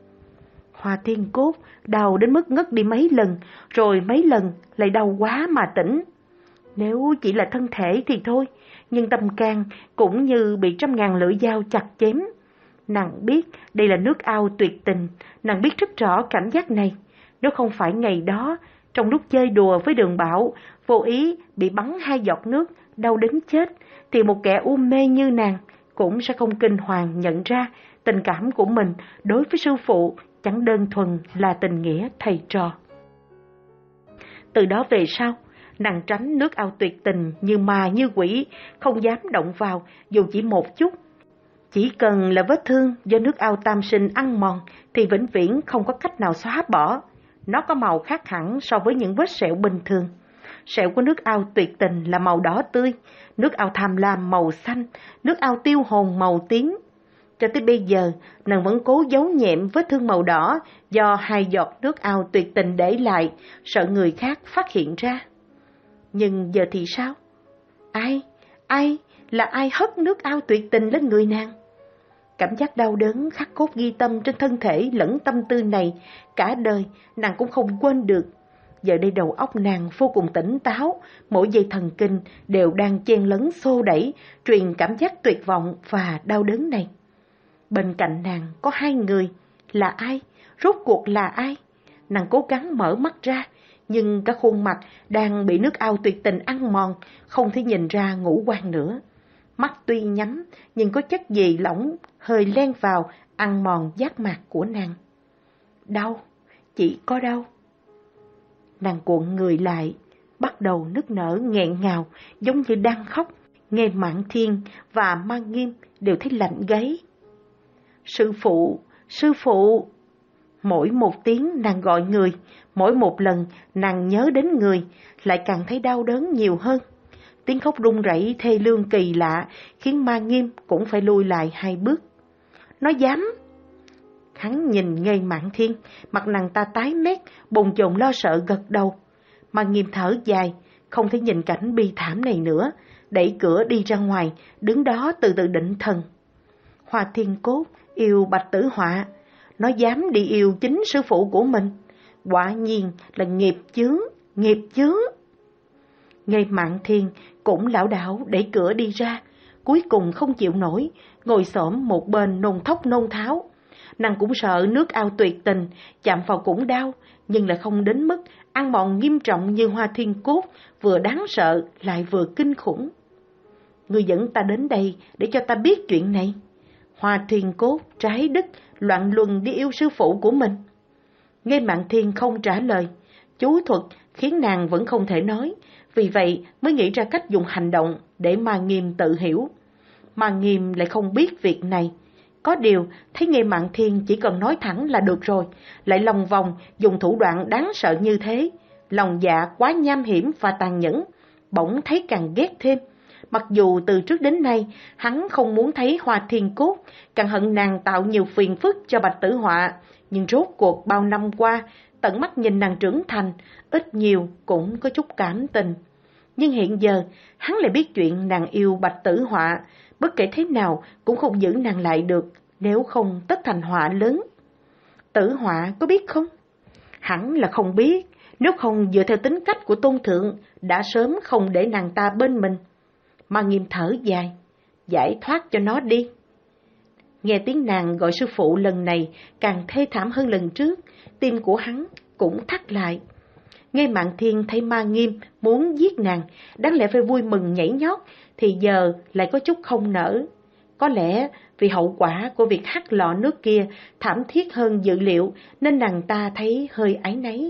Hoa Thiên Cốt đau đến mức ngất đi mấy lần, rồi mấy lần lại đau quá mà tỉnh. Nếu chỉ là thân thể thì thôi, nhưng tâm can cũng như bị trăm ngàn lưỡi dao chặt chém. Nàng biết đây là nước ao tuyệt tình, nàng biết rất rõ cảm giác này. Nếu không phải ngày đó, trong lúc chơi đùa với Đường Bảo, vô ý bị bắn hai giọt nước, đau đến chết, thì một kẻ u mê như nàng cũng sẽ không kinh hoàng nhận ra tình cảm của mình đối với sư phụ chẳng đơn thuần là tình nghĩa thầy trò. Từ đó về sau, nàng tránh nước ao tuyệt tình như ma như quỷ, không dám động vào dù chỉ một chút. Chỉ cần là vết thương do nước ao tam sinh ăn mòn thì vĩnh viễn không có cách nào xóa bỏ. Nó có màu khác hẳn so với những vết sẹo bình thường. Sẹo của nước ao tuyệt tình là màu đỏ tươi, nước ao tham lam màu xanh, nước ao tiêu hồn màu tím. Cho tới bây giờ, nàng vẫn cố giấu nhẹm vết thương màu đỏ do hai giọt nước ao tuyệt tình để lại, sợ người khác phát hiện ra. Nhưng giờ thì sao? Ai? Ai? Là ai hất nước ao tuyệt tình lên người nàng? Cảm giác đau đớn khắc cốt ghi tâm trên thân thể lẫn tâm tư này, cả đời nàng cũng không quên được. Giờ đây đầu óc nàng vô cùng tỉnh táo, mỗi dây thần kinh đều đang chen lấn xô đẩy, truyền cảm giác tuyệt vọng và đau đớn này. Bên cạnh nàng có hai người, là ai? Rốt cuộc là ai? Nàng cố gắng mở mắt ra, nhưng cả khuôn mặt đang bị nước ao tuyệt tình ăn mòn, không thể nhìn ra ngũ quan nữa. Mắt tuy nhắm, nhưng có chất gì lỏng, hơi len vào, ăn mòn giác mạc của nàng. Đau, chỉ có đau. Nàng cuộn người lại, bắt đầu nức nở nghẹn ngào, giống như đang khóc. Nghe Mạn Thiên và Mang Nghiêm đều thấy lạnh gáy. Sư phụ, sư phụ! Mỗi một tiếng nàng gọi người, mỗi một lần nàng nhớ đến người, lại càng thấy đau đớn nhiều hơn. Tiếng khóc run rẩy thê lương kỳ lạ, khiến Mang Nghiêm cũng phải lùi lại hai bước. Nó dám! Hắn nhìn ngay Mạn Thiên, mặt nàng ta tái mét, bồn chồn lo sợ gật đầu. Mang Nghiêm thở dài, không thể nhìn cảnh bi thảm này nữa, đẩy cửa đi ra ngoài, đứng đó từ từ định thần. Hoa Thiên Cốt yêu Bạch Tử Họa, nó dám đi yêu chính sư phụ của mình, quả nhiên là nghiệp chướng, nghiệp chướng. Ngay Mạn Thiên cũng lảo đảo đẩy cửa đi ra, cuối cùng không chịu nổi, ngồi xổm một bên nôn thốc nôn tháo. Nàng cũng sợ nước ao tuyệt tình, chạm vào cũng đau, nhưng lại không đến mức ăn mòn nghiêm trọng như Hoa Thiên Cốt, vừa đáng sợ lại vừa kinh khủng. Ngươi dẫn ta đến đây để cho ta biết chuyện này. Hoa Thiên Cốt trái đức, loạn luân đi yêu sư phụ của mình. Nghe Mạn Thiên không trả lời, chú thuật khiến nàng vẫn không thể nói, vì vậy mới nghĩ ra cách dùng hành động để Mang Nghiêm tự hiểu. Mang Nghiêm lại không biết việc này. Có điều, thấy Nghe Mạn Thiên chỉ cần nói thẳng là được rồi, lại lòng vòng dùng thủ đoạn đáng sợ như thế. Lòng dạ quá nham hiểm và tàn nhẫn, bỗng thấy càng ghét thêm. Mặc dù từ trước đến nay, hắn không muốn thấy Hoa Thiên Cốt, càng hận nàng tạo nhiều phiền phức cho Bạch Tử Họa, nhưng rốt cuộc bao năm qua, tận mắt nhìn nàng trưởng thành, ít nhiều cũng có chút cảm tình. Nhưng hiện giờ, hắn lại biết chuyện nàng yêu Bạch Tử Họa, bất kể thế nào cũng không giữ nàng lại được, nếu không tất thành họa lớn. Tử Họa có biết không? Hẳn là không biết, nếu không dựa theo tính cách của Tôn Thượng, đã sớm không để nàng ta bên mình. Mang Nghiêm thở dài, giải thoát cho nó đi. Nghe tiếng nàng gọi sư phụ lần này càng thê thảm hơn lần trước, tim của hắn cũng thắt lại. Nghe Mạn Thiên thấy Mang Nghiêm muốn giết nàng, đáng lẽ phải vui mừng nhảy nhót, thì giờ lại có chút không nỡ. Có lẽ vì hậu quả của việc hắt lọ nước kia thảm thiết hơn dự liệu, nên nàng ta thấy hơi áy náy.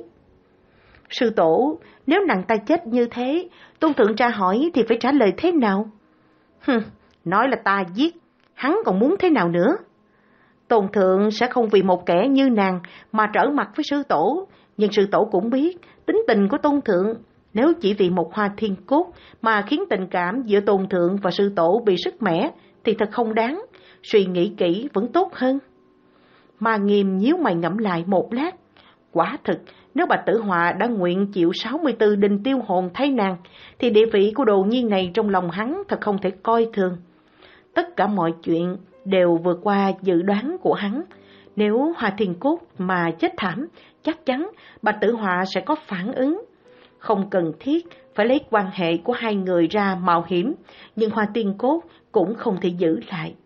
Sư tổ, nếu nàng ta chết như thế, Tôn Thượng tra hỏi thì phải trả lời thế nào? Hừm, nói là ta giết, hắn còn muốn thế nào nữa? Tôn Thượng sẽ không vì một kẻ như nàng mà trở mặt với sư tổ, nhưng sư tổ cũng biết tính tình của Tôn Thượng. Nếu chỉ vì một Hoa Thiên Cốt mà khiến tình cảm giữa Tôn Thượng và sư tổ bị sứt mẻ thì thật không đáng, suy nghĩ kỹ vẫn tốt hơn. Mang Nghiêm nhíu mày ngẫm lại một lát. Quả thực, nếu Bạch Tử Họa đã nguyện chịu sáu mươi tư đinh tiêu hồn thay nàng, thì địa vị của đồ nhi này trong lòng hắn thật không thể coi thường. Tất cả mọi chuyện đều vượt qua dự đoán của hắn. Nếu Hoa Thiên Cốt mà chết thảm, chắc chắn Bạch Tử Họa sẽ có phản ứng. Không cần thiết phải lấy quan hệ của hai người ra mạo hiểm, nhưng Hoa Thiên Cốt cũng không thể giữ lại.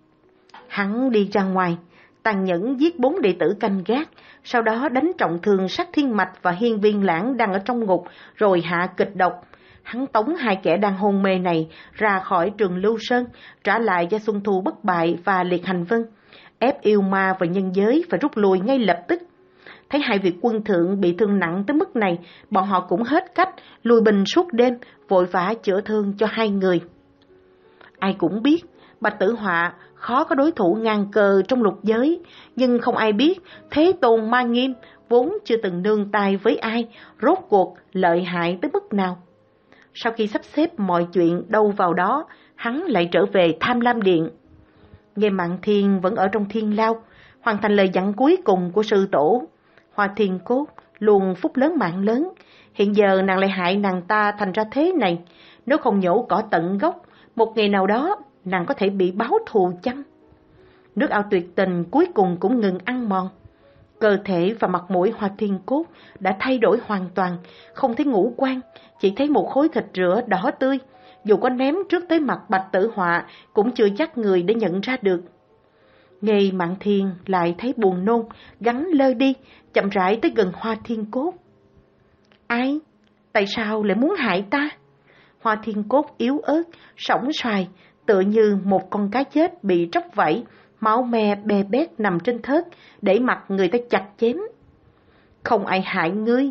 Hắn đi ra ngoài, tàn nhẫn giết bốn đệ tử canh gác, sau đó đánh trọng thương Sát Thiên Mạch và Hiên Viên Lãng đang ở trong ngục, rồi hạ kịch độc. Hắn tống hai kẻ đang hôn mê này ra khỏi Trường Lưu Sơn, trả lại cho Xuân Thu Bất Bại và Liệt Hành Vân, ép yêu ma và nhân giới phải rút lui ngay lập tức. Thấy hai vị quân thượng bị thương nặng tới mức này, bọn họ cũng hết cách, lùi binh suốt đêm, vội vã chữa thương cho hai người. Ai cũng biết, Bạch Tử Họa khó có đối thủ ngang cờ trong lục giới, nhưng không ai biết Thế Tôn Mang Nghiêm vốn chưa từng nương tay với ai, rốt cuộc lợi hại tới mức nào. Sau khi sắp xếp mọi chuyện đâu vào đó, hắn lại trở về Tham Lam Điện. Nghe Mạn Thiên vẫn ở trong Thiên Lao, hoàn thành lời dặn cuối cùng của sư tổ. Hoa Thiên Cốt luôn phúc lớn mạng lớn, hiện giờ nàng lại hại nàng ta thành ra thế này. Nếu không nhổ cỏ tận gốc, một ngày nào đó nàng có thể bị báo thù chăng? Nước ao tuyệt tình cuối cùng cũng ngừng ăn mòn. Cơ thể và mặt mũi Hoa Thiên Cốt đã thay đổi hoàn toàn, không thấy ngũ quan, chỉ thấy một khối thịt rửa đỏ tươi. Dù có ném trước tới mặt Bạch Tử Họa cũng chưa chắc người để nhận ra được. Nghe Mạn Thiên lại thấy buồn nôn, gắn lơ đi, chậm rãi tới gần Hoa Thiên Cốt. Ai? Tại sao lại muốn hại ta? Hoa Thiên Cốt yếu ớt, sóng xoài, tựa như một con cá chết bị tróc vẫy, máu me bè bét nằm trên thớt, để mặt người ta chặt chém. Không ai hại ngươi,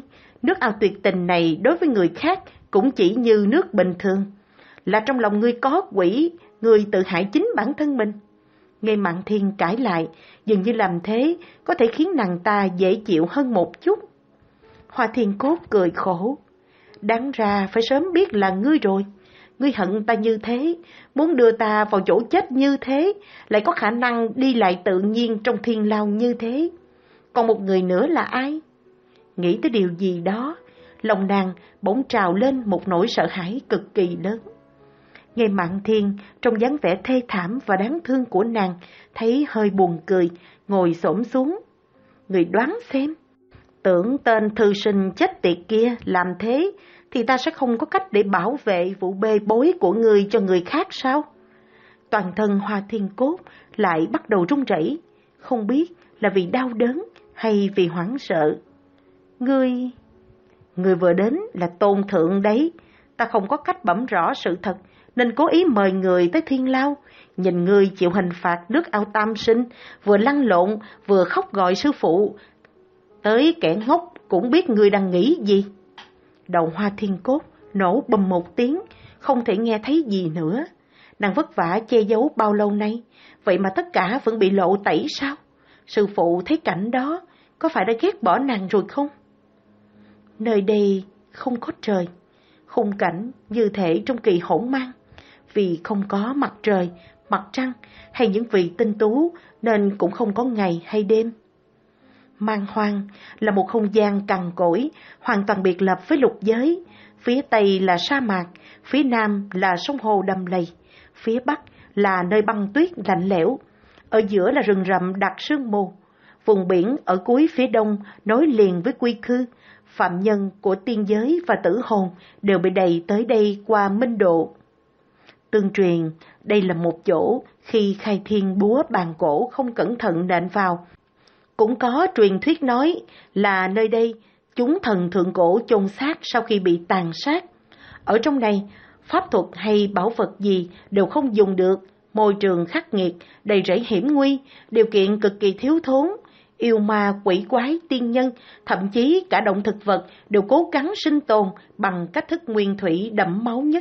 Nước ao tuyệt tình này đối với người khác cũng chỉ như nước bình thường. Là trong lòng ngươi có quỷ, ngươi tự hại chính bản thân mình. Nghe Mạn Thiên cãi lại, dường như làm thế có thể khiến nàng ta dễ chịu hơn một chút. Hoa Thiên Cốt cười khổ. Đáng ra phải sớm biết là ngươi rồi. Ngươi hận ta như thế, muốn đưa ta vào chỗ chết như thế, lại có khả năng đi lại tự nhiên trong thiên lao như thế. Còn một người nữa là ai? Nghĩ tới điều gì đó, lòng nàng bỗng trào lên một nỗi sợ hãi cực kỳ lớn. Nghe Mạn Thiên trong dáng vẻ thê thảm và đáng thương của nàng, thấy hơi buồn cười, ngồi xổm xuống. Người đoán xem, tưởng tên thư sinh chết tiệt kia làm thế, thì ta sẽ không có cách để bảo vệ vụ bê bối của người cho người khác sao? Toàn thân Hoa Thiên Cốt lại bắt đầu run rẩy, không biết là vì đau đớn hay vì hoảng sợ. Ngươi... Ngươi vừa đến là tôn thượng đấy, ta không có cách bẩm rõ sự thật, nên cố ý mời người tới thiên lao, nhìn ngươi chịu hình phạt nước ao tam sinh, vừa lăn lộn vừa khóc gọi sư phụ. Tới kẻ ngốc cũng biết ngươi đang nghĩ gì. Đầu Hoa Thiên Cốt nổ bầm một tiếng, không thể nghe thấy gì nữa. Nàng vất vả che giấu bao lâu nay, vậy mà tất cả vẫn bị lộ tẩy sao? Sư phụ thấy cảnh đó, có phải đã ghét bỏ nàng rồi không? Nơi đây không có trời, khung cảnh như thể trong kỳ hỗn mang. Vì không có mặt trời, mặt trăng hay những vị tinh tú nên cũng không có ngày hay đêm. Man Hoang là một không gian cằn cỗi, hoàn toàn biệt lập với lục giới. Phía Tây là sa mạc, phía Nam là sông hồ đầm lầy, phía Bắc là nơi băng tuyết lạnh lẽo, ở giữa là rừng rậm đặc sương mù. Vùng biển ở cuối phía đông nối liền với quy khư, phạm nhân của tiên giới và tử hồn đều bị đày tới đây qua minh độ. Tương truyền, đây là một chỗ khi khai thiên búa bàn cổ không cẩn thận nện vào. Cũng có truyền thuyết nói là nơi đây chúng thần thượng cổ chôn xác sau khi bị tàn sát. Ở trong này, pháp thuật hay bảo vật gì đều không dùng được, môi trường khắc nghiệt, đầy rẫy hiểm nguy, điều kiện cực kỳ thiếu thốn. Yêu ma, quỷ quái, tiên nhân, thậm chí cả động thực vật đều cố gắng sinh tồn bằng cách thức nguyên thủy đẫm máu nhất.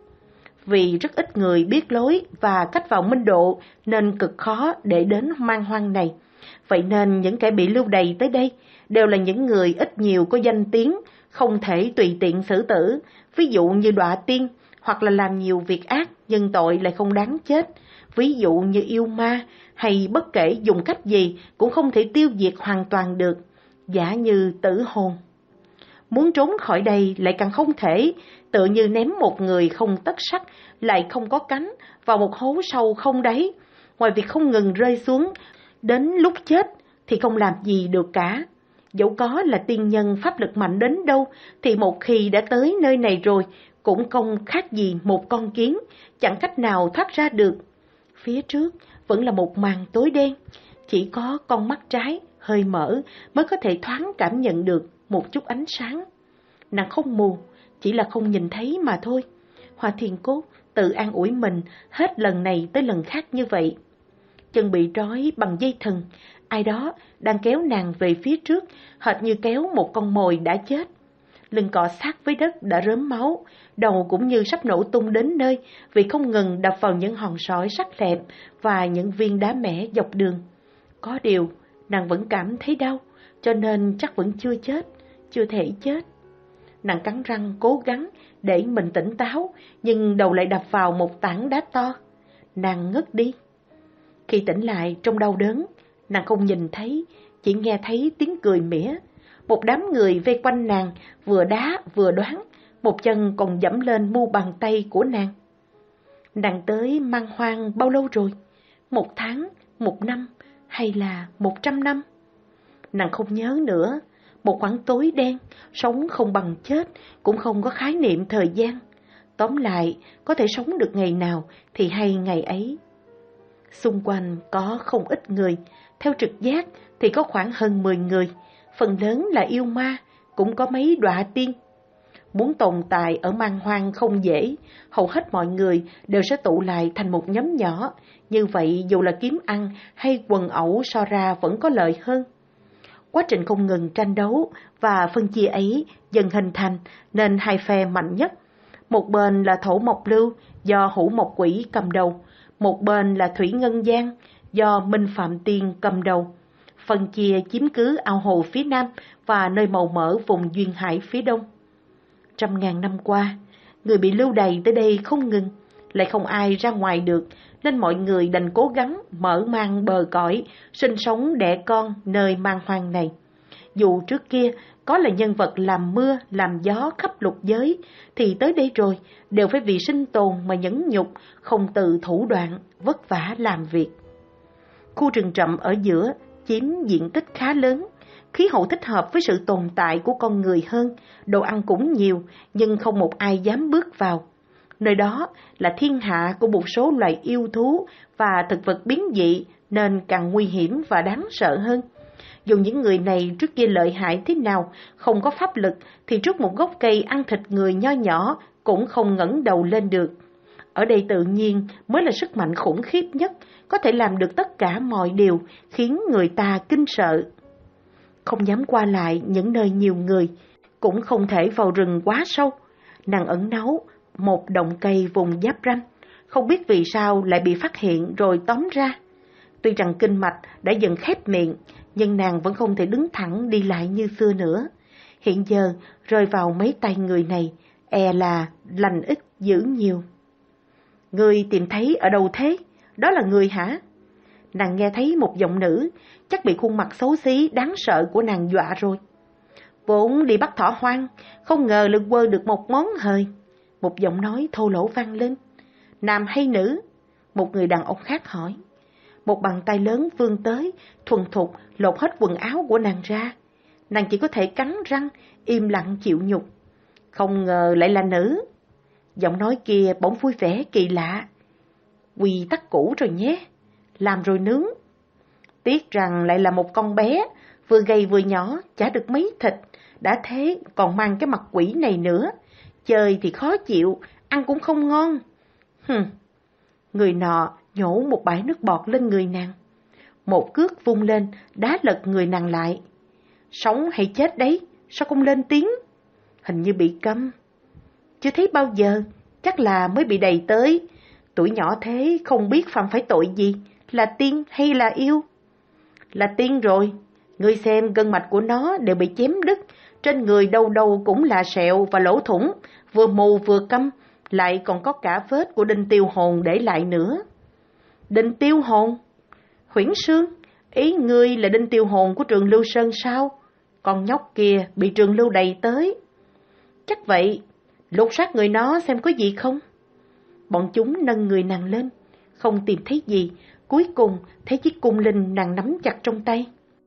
Vì rất ít người biết lối và cách vào minh độ nên cực khó để đến Man Hoang này. Vậy nên những kẻ bị lưu đày tới đây đều là những người ít nhiều có danh tiếng, không thể tùy tiện xử tử, ví dụ như đọa tiên, hoặc là làm nhiều việc ác nhưng tội lại không đáng chết, ví dụ như yêu ma, hay bất kể dùng cách gì cũng không thể tiêu diệt hoàn toàn được, giả như tử hồn. Muốn trốn khỏi đây lại càng không thể, tựa như ném một người không tất sắt, lại không có cánh, vào một hố sâu không đáy. Ngoài việc không ngừng rơi xuống, đến lúc chết thì không làm gì được cả. Dẫu có là tiên nhân pháp lực mạnh đến đâu, thì một khi đã tới nơi này rồi, cũng không khác gì một con kiến, chẳng cách nào thoát ra được. Phía trước vẫn là một màn tối đen, chỉ có con mắt trái hơi mở mới có thể thoáng cảm nhận được một chút ánh sáng. Nàng không mù, chỉ là không nhìn thấy mà thôi. Hoa Thiên Cốt tự an ủi mình hết lần này tới lần khác như vậy. Chân bị trói bằng dây thừng, ai đó đang kéo nàng về phía trước, hệt như kéo một con mồi đã chết. Lưng cọ sát với đất đã rớm máu, đầu cũng như sắp nổ tung đến nơi vì không ngừng đập vào những hòn sỏi sắc lẹm và những viên đá mẻ dọc đường. Có điều, nàng vẫn cảm thấy đau, cho nên chắc vẫn chưa chết, chưa thể chết. Nàng cắn răng cố gắng để mình tỉnh táo, nhưng đầu lại đập vào một tảng đá to. Nàng ngất đi. Khi tỉnh lại trong đau đớn, nàng không nhìn thấy, chỉ nghe thấy tiếng cười mỉa. Một đám người vây quanh nàng, vừa đá vừa đoán, một chân còn dẫm lên mu bàn tay của nàng. Nàng tới Man Hoang bao lâu rồi? Một tháng, một năm, hay là một trăm năm? Nàng không nhớ nữa. Một khoảng tối đen, sống không bằng chết, cũng không có khái niệm thời gian. Tóm lại, có thể sống được ngày nào thì hay ngày ấy. Xung quanh có không ít người, theo trực giác thì có khoảng hơn mười người, phần lớn là yêu ma, cũng có mấy đọa tiên. Muốn tồn tại ở Man Hoang không dễ, hầu hết mọi người đều sẽ tụ lại thành một nhóm nhỏ, như vậy dù là kiếm ăn hay quần ẩu so ra vẫn có lợi hơn. Quá trình không ngừng tranh đấu và phân chia ấy dần hình thành nên hai phe mạnh nhất. Một bên là Thổ Mộc Lưu do Hữu Mộc Quỷ cầm đầu, một bên là Thủy Ngân Giang do Minh Phạm Tiên cầm đầu. Phân chia chiếm cứ ao hồ phía nam và nơi màu mỡ vùng duyên hải phía đông. Trăm ngàn năm qua, người bị lưu đày tới đây không ngừng, lại không ai ra ngoài được, nên mọi người đành cố gắng mở mang bờ cõi, sinh sống đẻ con nơi man hoang này. Dù trước kia có là nhân vật làm mưa, làm gió khắp lục giới, thì tới đây rồi đều phải vì sinh tồn mà nhẫn nhục, không từ thủ đoạn, vất vả làm việc. Khu rừng rậm ở giữa chiếm diện tích khá lớn, khí hậu thích hợp với sự tồn tại của con người hơn, đồ ăn cũng nhiều, nhưng không một ai dám bước vào. Nơi đó là thiên hạ của một số loài yêu thú và thực vật biến dị nên càng nguy hiểm và đáng sợ hơn. Dù những người này trước kia lợi hại thế nào, không có pháp lực thì trước một gốc cây ăn thịt người nho nhỏ cũng không ngẩng đầu lên được. Ở đây tự nhiên mới là sức mạnh khủng khiếp nhất, có thể làm được tất cả mọi điều, khiến người ta kinh sợ. Không dám qua lại những nơi nhiều người, cũng không thể vào rừng quá sâu. Nàng ẩn náu một động cây vùng giáp ranh, không biết vì sao lại bị phát hiện rồi tóm ra. Tuy rằng kinh mạch đã dần khép miệng, nhưng nàng vẫn không thể đứng thẳng đi lại như xưa nữa. Hiện giờ rơi vào mấy tay người này, e là lành ít dữ nhiều. Người tìm thấy ở đâu thế? Đó là người hả? Nàng nghe thấy một giọng nữ, chắc bị khuôn mặt xấu xí đáng sợ của nàng dọa rồi. Vốn đi bắt thỏ hoang, không ngờ lại quơ được một món hời. Một giọng nói thô lỗ vang lên. Nam hay nữ? Một người đàn ông khác hỏi. Một bàn tay lớn vươn tới, thuần thục lột hết quần áo của nàng ra. Nàng chỉ có thể cắn răng, im lặng chịu nhục. Không ngờ lại là nữ. Giọng nói kia bỗng vui vẻ kỳ lạ. Quy tắc cũ rồi nhé, làm rồi nướng. Tiếc rằng lại là một con bé, vừa gầy vừa nhỏ, chả được mấy thịt, đã thế còn mang cái mặt quỷ này nữa. Chơi thì khó chịu, ăn cũng không ngon. Hừm. Người nọ nhổ một bãi nước bọt lên người nàng. Một cước vung lên, đá lật người nàng lại. Sống hay chết đấy, sao không lên tiếng? Hình như bị câm. Chưa thấy bao giờ, chắc là mới bị đày tới. Tuổi nhỏ thế không biết phạm phải tội gì, là tiên hay là yêu? Là tiên rồi, ngươi xem gân mạch của nó đều bị chém đứt, trên người đâu đâu cũng là sẹo và lỗ thủng, vừa mù vừa câm, lại còn có cả vết của đinh tiêu hồn để lại nữa. Đinh tiêu hồn? Huyễn Sương, ý ngươi là đinh tiêu hồn của Trường Lưu Sơn sao? Con nhóc kia bị Trường Lưu đày tới. Chắc vậy, lục soát người nó xem có gì không? Bọn chúng nâng người nàng lên, không tìm thấy gì, cuối cùng thấy chiếc cung linh nàng nắm chặt trong tay.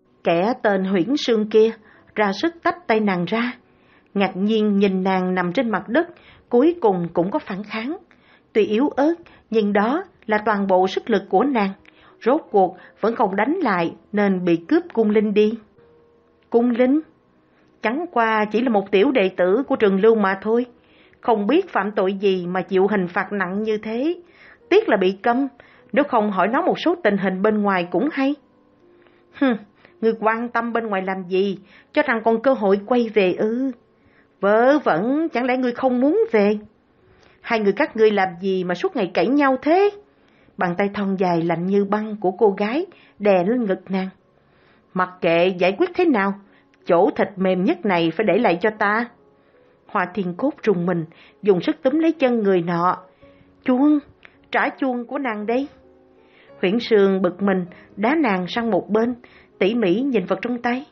Kẻ tên Huyễn Sương kia ra sức tách tay nàng ra, ngạc nhiên nhìn nàng nằm trên mặt đất, cuối cùng cũng có phản kháng. Tuy yếu ớt, nhưng đó là toàn bộ sức lực của nàng, rốt cuộc vẫn không đánh lại nên bị cướp cung linh đi. Cung linh? Chẳng qua chỉ là một tiểu đệ tử của Trường Lưu mà thôi, không biết phạm tội gì mà chịu hình phạt nặng như thế. Tiếc là bị câm, nếu không hỏi nó một số tình hình bên ngoài cũng hay. Hừm, ngươi quan tâm bên ngoài làm gì, cho rằng còn cơ hội quay về ư? Vớ vẩn, chẳng lẽ ngươi không muốn về? Hai người các ngươi làm gì mà suốt ngày cãi nhau thế? Bàn tay thon dài lạnh như băng của cô gái đè lên ngực nàng. Mặc kệ giải quyết thế nào, chỗ thịt mềm nhất này phải để lại cho ta. Hoa Thiên Cốt rùng mình, dùng sức túm lấy chân người nọ. Chuông, trả chuông của nàng đây. Huyễn Sương bực mình, đá nàng sang một bên, tỉ mỉ nhìn vật trong tay.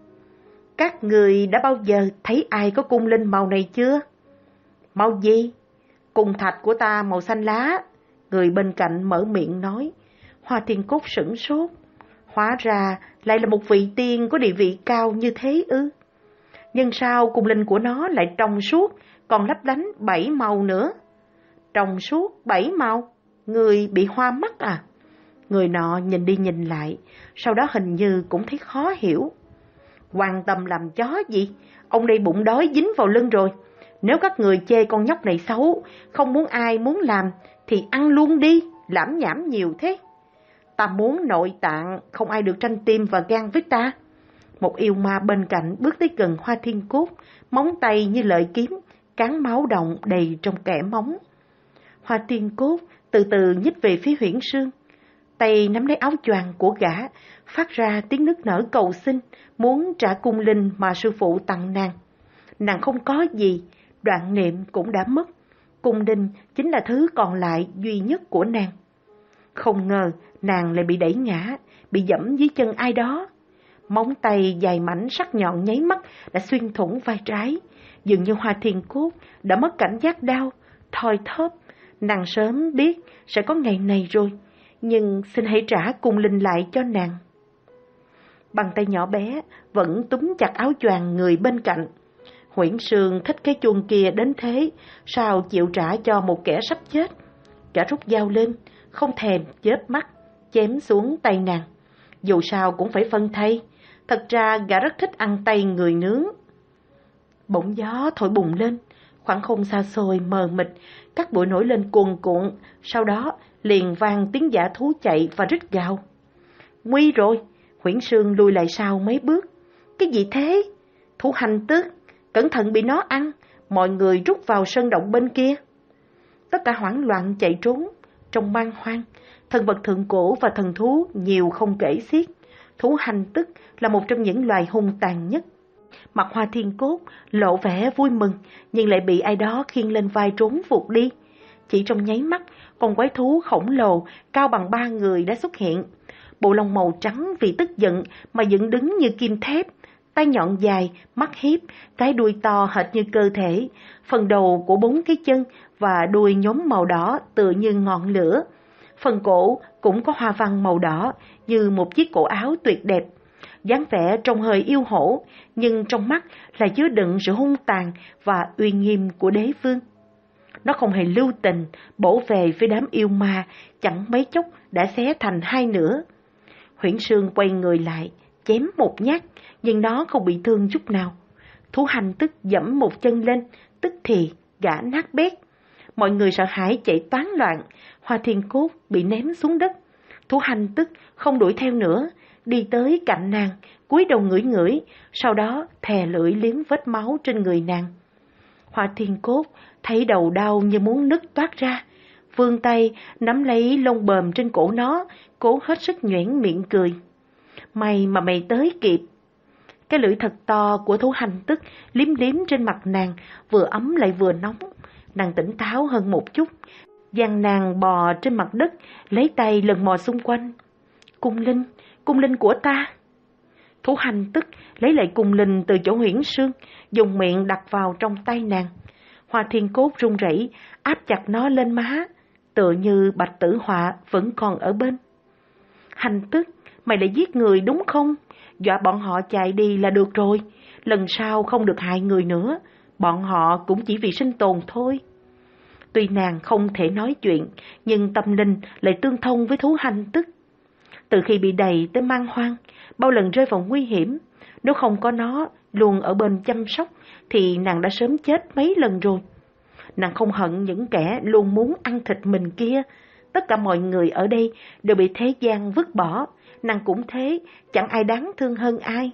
Các người đã bao giờ thấy ai có cung linh màu này chưa? Màu gì? Cung thạch của ta màu xanh lá. Người bên cạnh mở miệng nói. Hoa Thiên Cốt sửng sốt. Hóa ra lại là một vị tiên có địa vị cao như thế ư? Nhưng sao cung linh của nó lại trong suốt, còn lấp lánh bảy màu nữa? Trong suốt bảy màu? Người bị hoa mắt à? Người nọ nhìn đi nhìn lại, sau đó hình như cũng thấy khó hiểu. Quan tâm làm chó gì? Ông đây bụng đói dính vào lưng rồi. Nếu các người chê con nhóc này xấu, không muốn ai muốn làm, thì ăn luôn đi, lãm nhảm nhiều thế. Ta muốn nội tạng, không ai được tranh tim và gan với ta. Một yêu ma bên cạnh bước tới gần Hoa Thiên Cốt, móng tay như lợi kiếm, cán máu động đầy trong kẽ móng. Hoa Thiên Cốt từ từ nhích về phía Huyễn Sương, tay nắm lấy áo choàng của gã, phát ra tiếng nức nở cầu xin, muốn trả cung linh mà sư phụ tặng nàng. Nàng không có gì, đoạn niệm cũng đã mất, cung linh chính là thứ còn lại duy nhất của nàng. Không ngờ nàng lại bị đẩy ngã, bị dẫm dưới chân ai đó. Móng tay dài mảnh sắc nhọn nháy mắt đã xuyên thủng vai trái, dường như Hoa Thiên Cốt đã mất cảnh giác đau, thoi thóp. Nàng sớm biết sẽ có ngày này rồi, nhưng xin hãy trả cung linh lại cho nàng. Bàn tay nhỏ bé vẫn túm chặt áo choàng người bên cạnh. Huyễn Sương thích cái chuông kia đến thế, sao chịu trả cho một kẻ sắp chết. Gã rút dao lên, không thèm chớp mắt, chém xuống tay nàng. Dù sao cũng phải phân thay, thật ra gã rất thích ăn tay người nướng. Bỗng gió thổi bùng lên, khoảng không xa xôi mờ mịt, các bụi nổi lên cuồn cuộn, sau đó liền vang tiếng dã thú chạy và rít gào. Nguy rồi! Huyễn Sương lùi lại sau mấy bước. Cái gì thế? Thú hành tước, cẩn thận bị nó ăn, mọi người rút vào sân động bên kia. Tất cả hoảng loạn chạy trốn. Trong man hoang, thần vật thượng cổ và thần thú nhiều không kể xiết. Thú hành tức là một trong những loài hung tàn nhất. Mặt Hoa Thiên Cốt lộ vẻ vui mừng, nhưng lại bị ai đó khiêng lên vai trốn vụt đi. Chỉ trong nháy mắt, con quái thú khổng lồ cao bằng ba người đã xuất hiện. Bộ lông màu trắng vì tức giận mà dựng đứng như kim thép, tay nhọn dài, mắt hiếp, cái đuôi to hệt như cơ thể, phần đầu của bốn cái chân và đuôi nhóm màu đỏ tựa như ngọn lửa. Phần cổ cũng có hoa văn màu đỏ như một chiếc cổ áo tuyệt đẹp. Dáng vẻ trông hơi yêu hổ, nhưng trong mắt là chứa đựng sự hung tàn và uy nghiêm của đế vương. Nó không hề lưu tình, bổ về với đám yêu ma, chẳng mấy chốc đã xé thành hai nửa. Huyễn Sương quay người lại, chém một nhát, nhưng nó không bị thương chút nào. Thú hành tức dẫm một chân lên, tức thì gã nát bét. Mọi người sợ hãi chạy toán loạn, Hoa Thiên Cốt bị ném xuống đất. Thú hành tức không đuổi theo nữa, đi tới cạnh nàng, cúi đầu ngửi ngửi, sau đó thè lưỡi liếm vết máu trên người nàng. Hoa Thiên Cốt thấy đầu đau như muốn nứt toát ra, vươn tay nắm lấy lông bờm trên cổ nó, cố hết sức nhoẻn miệng cười. May mà mày tới kịp. Cái lưỡi thật to của thú hành tức liếm liếm trên mặt nàng, vừa ấm lại vừa nóng. Nàng tỉnh táo hơn một chút, giang nàng bò trên mặt đất, lấy tay lần mò xung quanh. Cung linh, cung linh của ta. Thú hành tức lấy lại cung linh từ chỗ Huyễn Sương, dùng miệng đặt vào trong tay nàng. Hoa Thiên Cốt run rẩy áp chặt nó lên má, tựa như Bạch Tử Họa vẫn còn ở bên. Hành tức, mày lại giết người đúng không? Dọa bọn họ chạy đi là được rồi, lần sau không được hại người nữa, bọn họ cũng chỉ vì sinh tồn thôi. Tuy nàng không thể nói chuyện, nhưng tâm linh lại tương thông với thú hành tức. Từ khi bị đày tới man hoang, bao lần rơi vào nguy hiểm, nếu không có nó luôn ở bên chăm sóc, thì nàng đã sớm chết mấy lần rồi. Nàng không hận những kẻ luôn muốn ăn thịt mình kia. Tất cả mọi người ở đây đều bị thế gian vứt bỏ, nàng cũng thế, chẳng ai đáng thương hơn ai.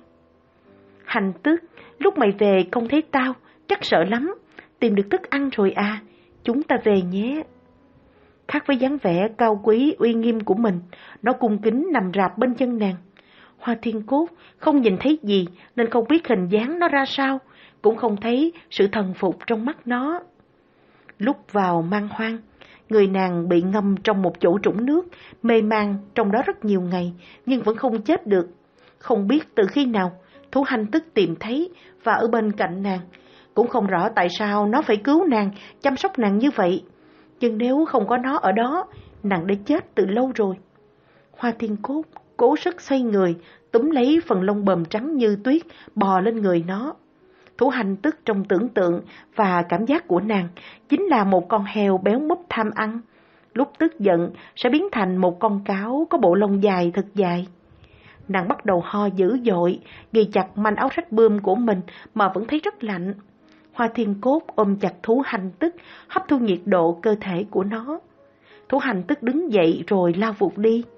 Hành tước, lúc mày về không thấy tao, chắc sợ lắm, tìm được thức ăn rồi à, chúng ta về nhé. Khác với dáng vẻ cao quý uy nghiêm của mình, nó cung kính nằm rạp bên chân nàng. Hoa Thiên Cốt không nhìn thấy gì nên không biết hình dáng nó ra sao, cũng không thấy sự thần phục trong mắt nó. Lúc vào man hoang, người nàng bị ngâm trong một chỗ trũng nước, mê man trong đó rất nhiều ngày, nhưng vẫn không chết được. Không biết từ khi nào, thú hành tức tìm thấy và ở bên cạnh nàng. Cũng không rõ tại sao nó phải cứu nàng, chăm sóc nàng như vậy. Nhưng nếu không có nó ở đó, nàng đã chết từ lâu rồi. Hoa Thiên Cốt cố sức xoay người, túm lấy phần lông bờm trắng như tuyết, bò lên người nó. Thú hành tức trong tưởng tượng và cảm giác của nàng chính là một con heo béo múp tham ăn. Lúc tức giận sẽ biến thành một con cáo có bộ lông dài thật dài. Nàng bắt đầu ho dữ dội, ghi chặt manh áo rách bươm của mình mà vẫn thấy rất lạnh. Hoa Thiên Cốt ôm chặt thú hành tức, hấp thu nhiệt độ cơ thể của nó. Thú hành tức đứng dậy rồi lao vụt đi.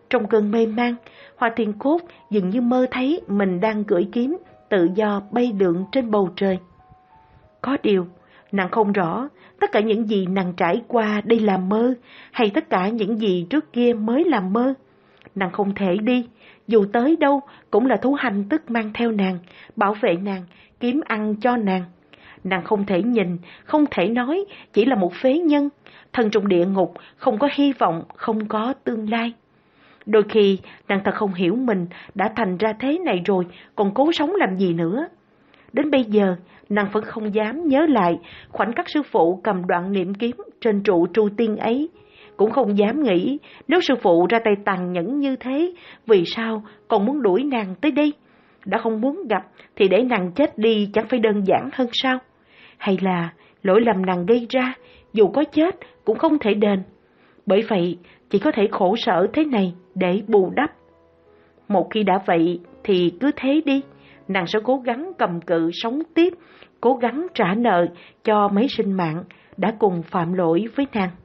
Trong cơn mê man, Hoa Thiên Cốt dường như mơ thấy mình đang cưỡi kiếm, tự do bay lượn trên bầu trời. Có điều, nàng không rõ tất cả những gì nàng trải qua đây là mơ, hay tất cả những gì trước kia mới là mơ. Nàng không thể đi, dù tới đâu cũng là thú hành tức mang theo nàng, bảo vệ nàng, kiếm ăn cho nàng. Nàng không thể nhìn, không thể nói, chỉ là một phế nhân, thân trong địa ngục, không có hy vọng, không có tương lai. Đôi khi, nàng thật không hiểu mình đã thành ra thế này rồi, còn cố sống làm gì nữa. Đến bây giờ, nàng vẫn không dám nhớ lại khoảnh khắc sư phụ cầm đoạn niệm kiếm trên trụ tru tiên ấy. Cũng không dám nghĩ nếu sư phụ ra tay tàn nhẫn như thế, vì sao còn muốn đuổi nàng tới đây? Đã không muốn gặp thì để nàng chết đi chẳng phải đơn giản hơn sao? Hay là lỗi lầm nàng gây ra, dù có chết cũng không thể đền. Bởi vậy, chỉ có thể khổ sở thế này để bù đắp. Một khi đã vậy thì cứ thế đi, nàng sẽ cố gắng cầm cự sống tiếp, cố gắng trả nợ cho mấy sinh mạng đã cùng phạm lỗi với nàng.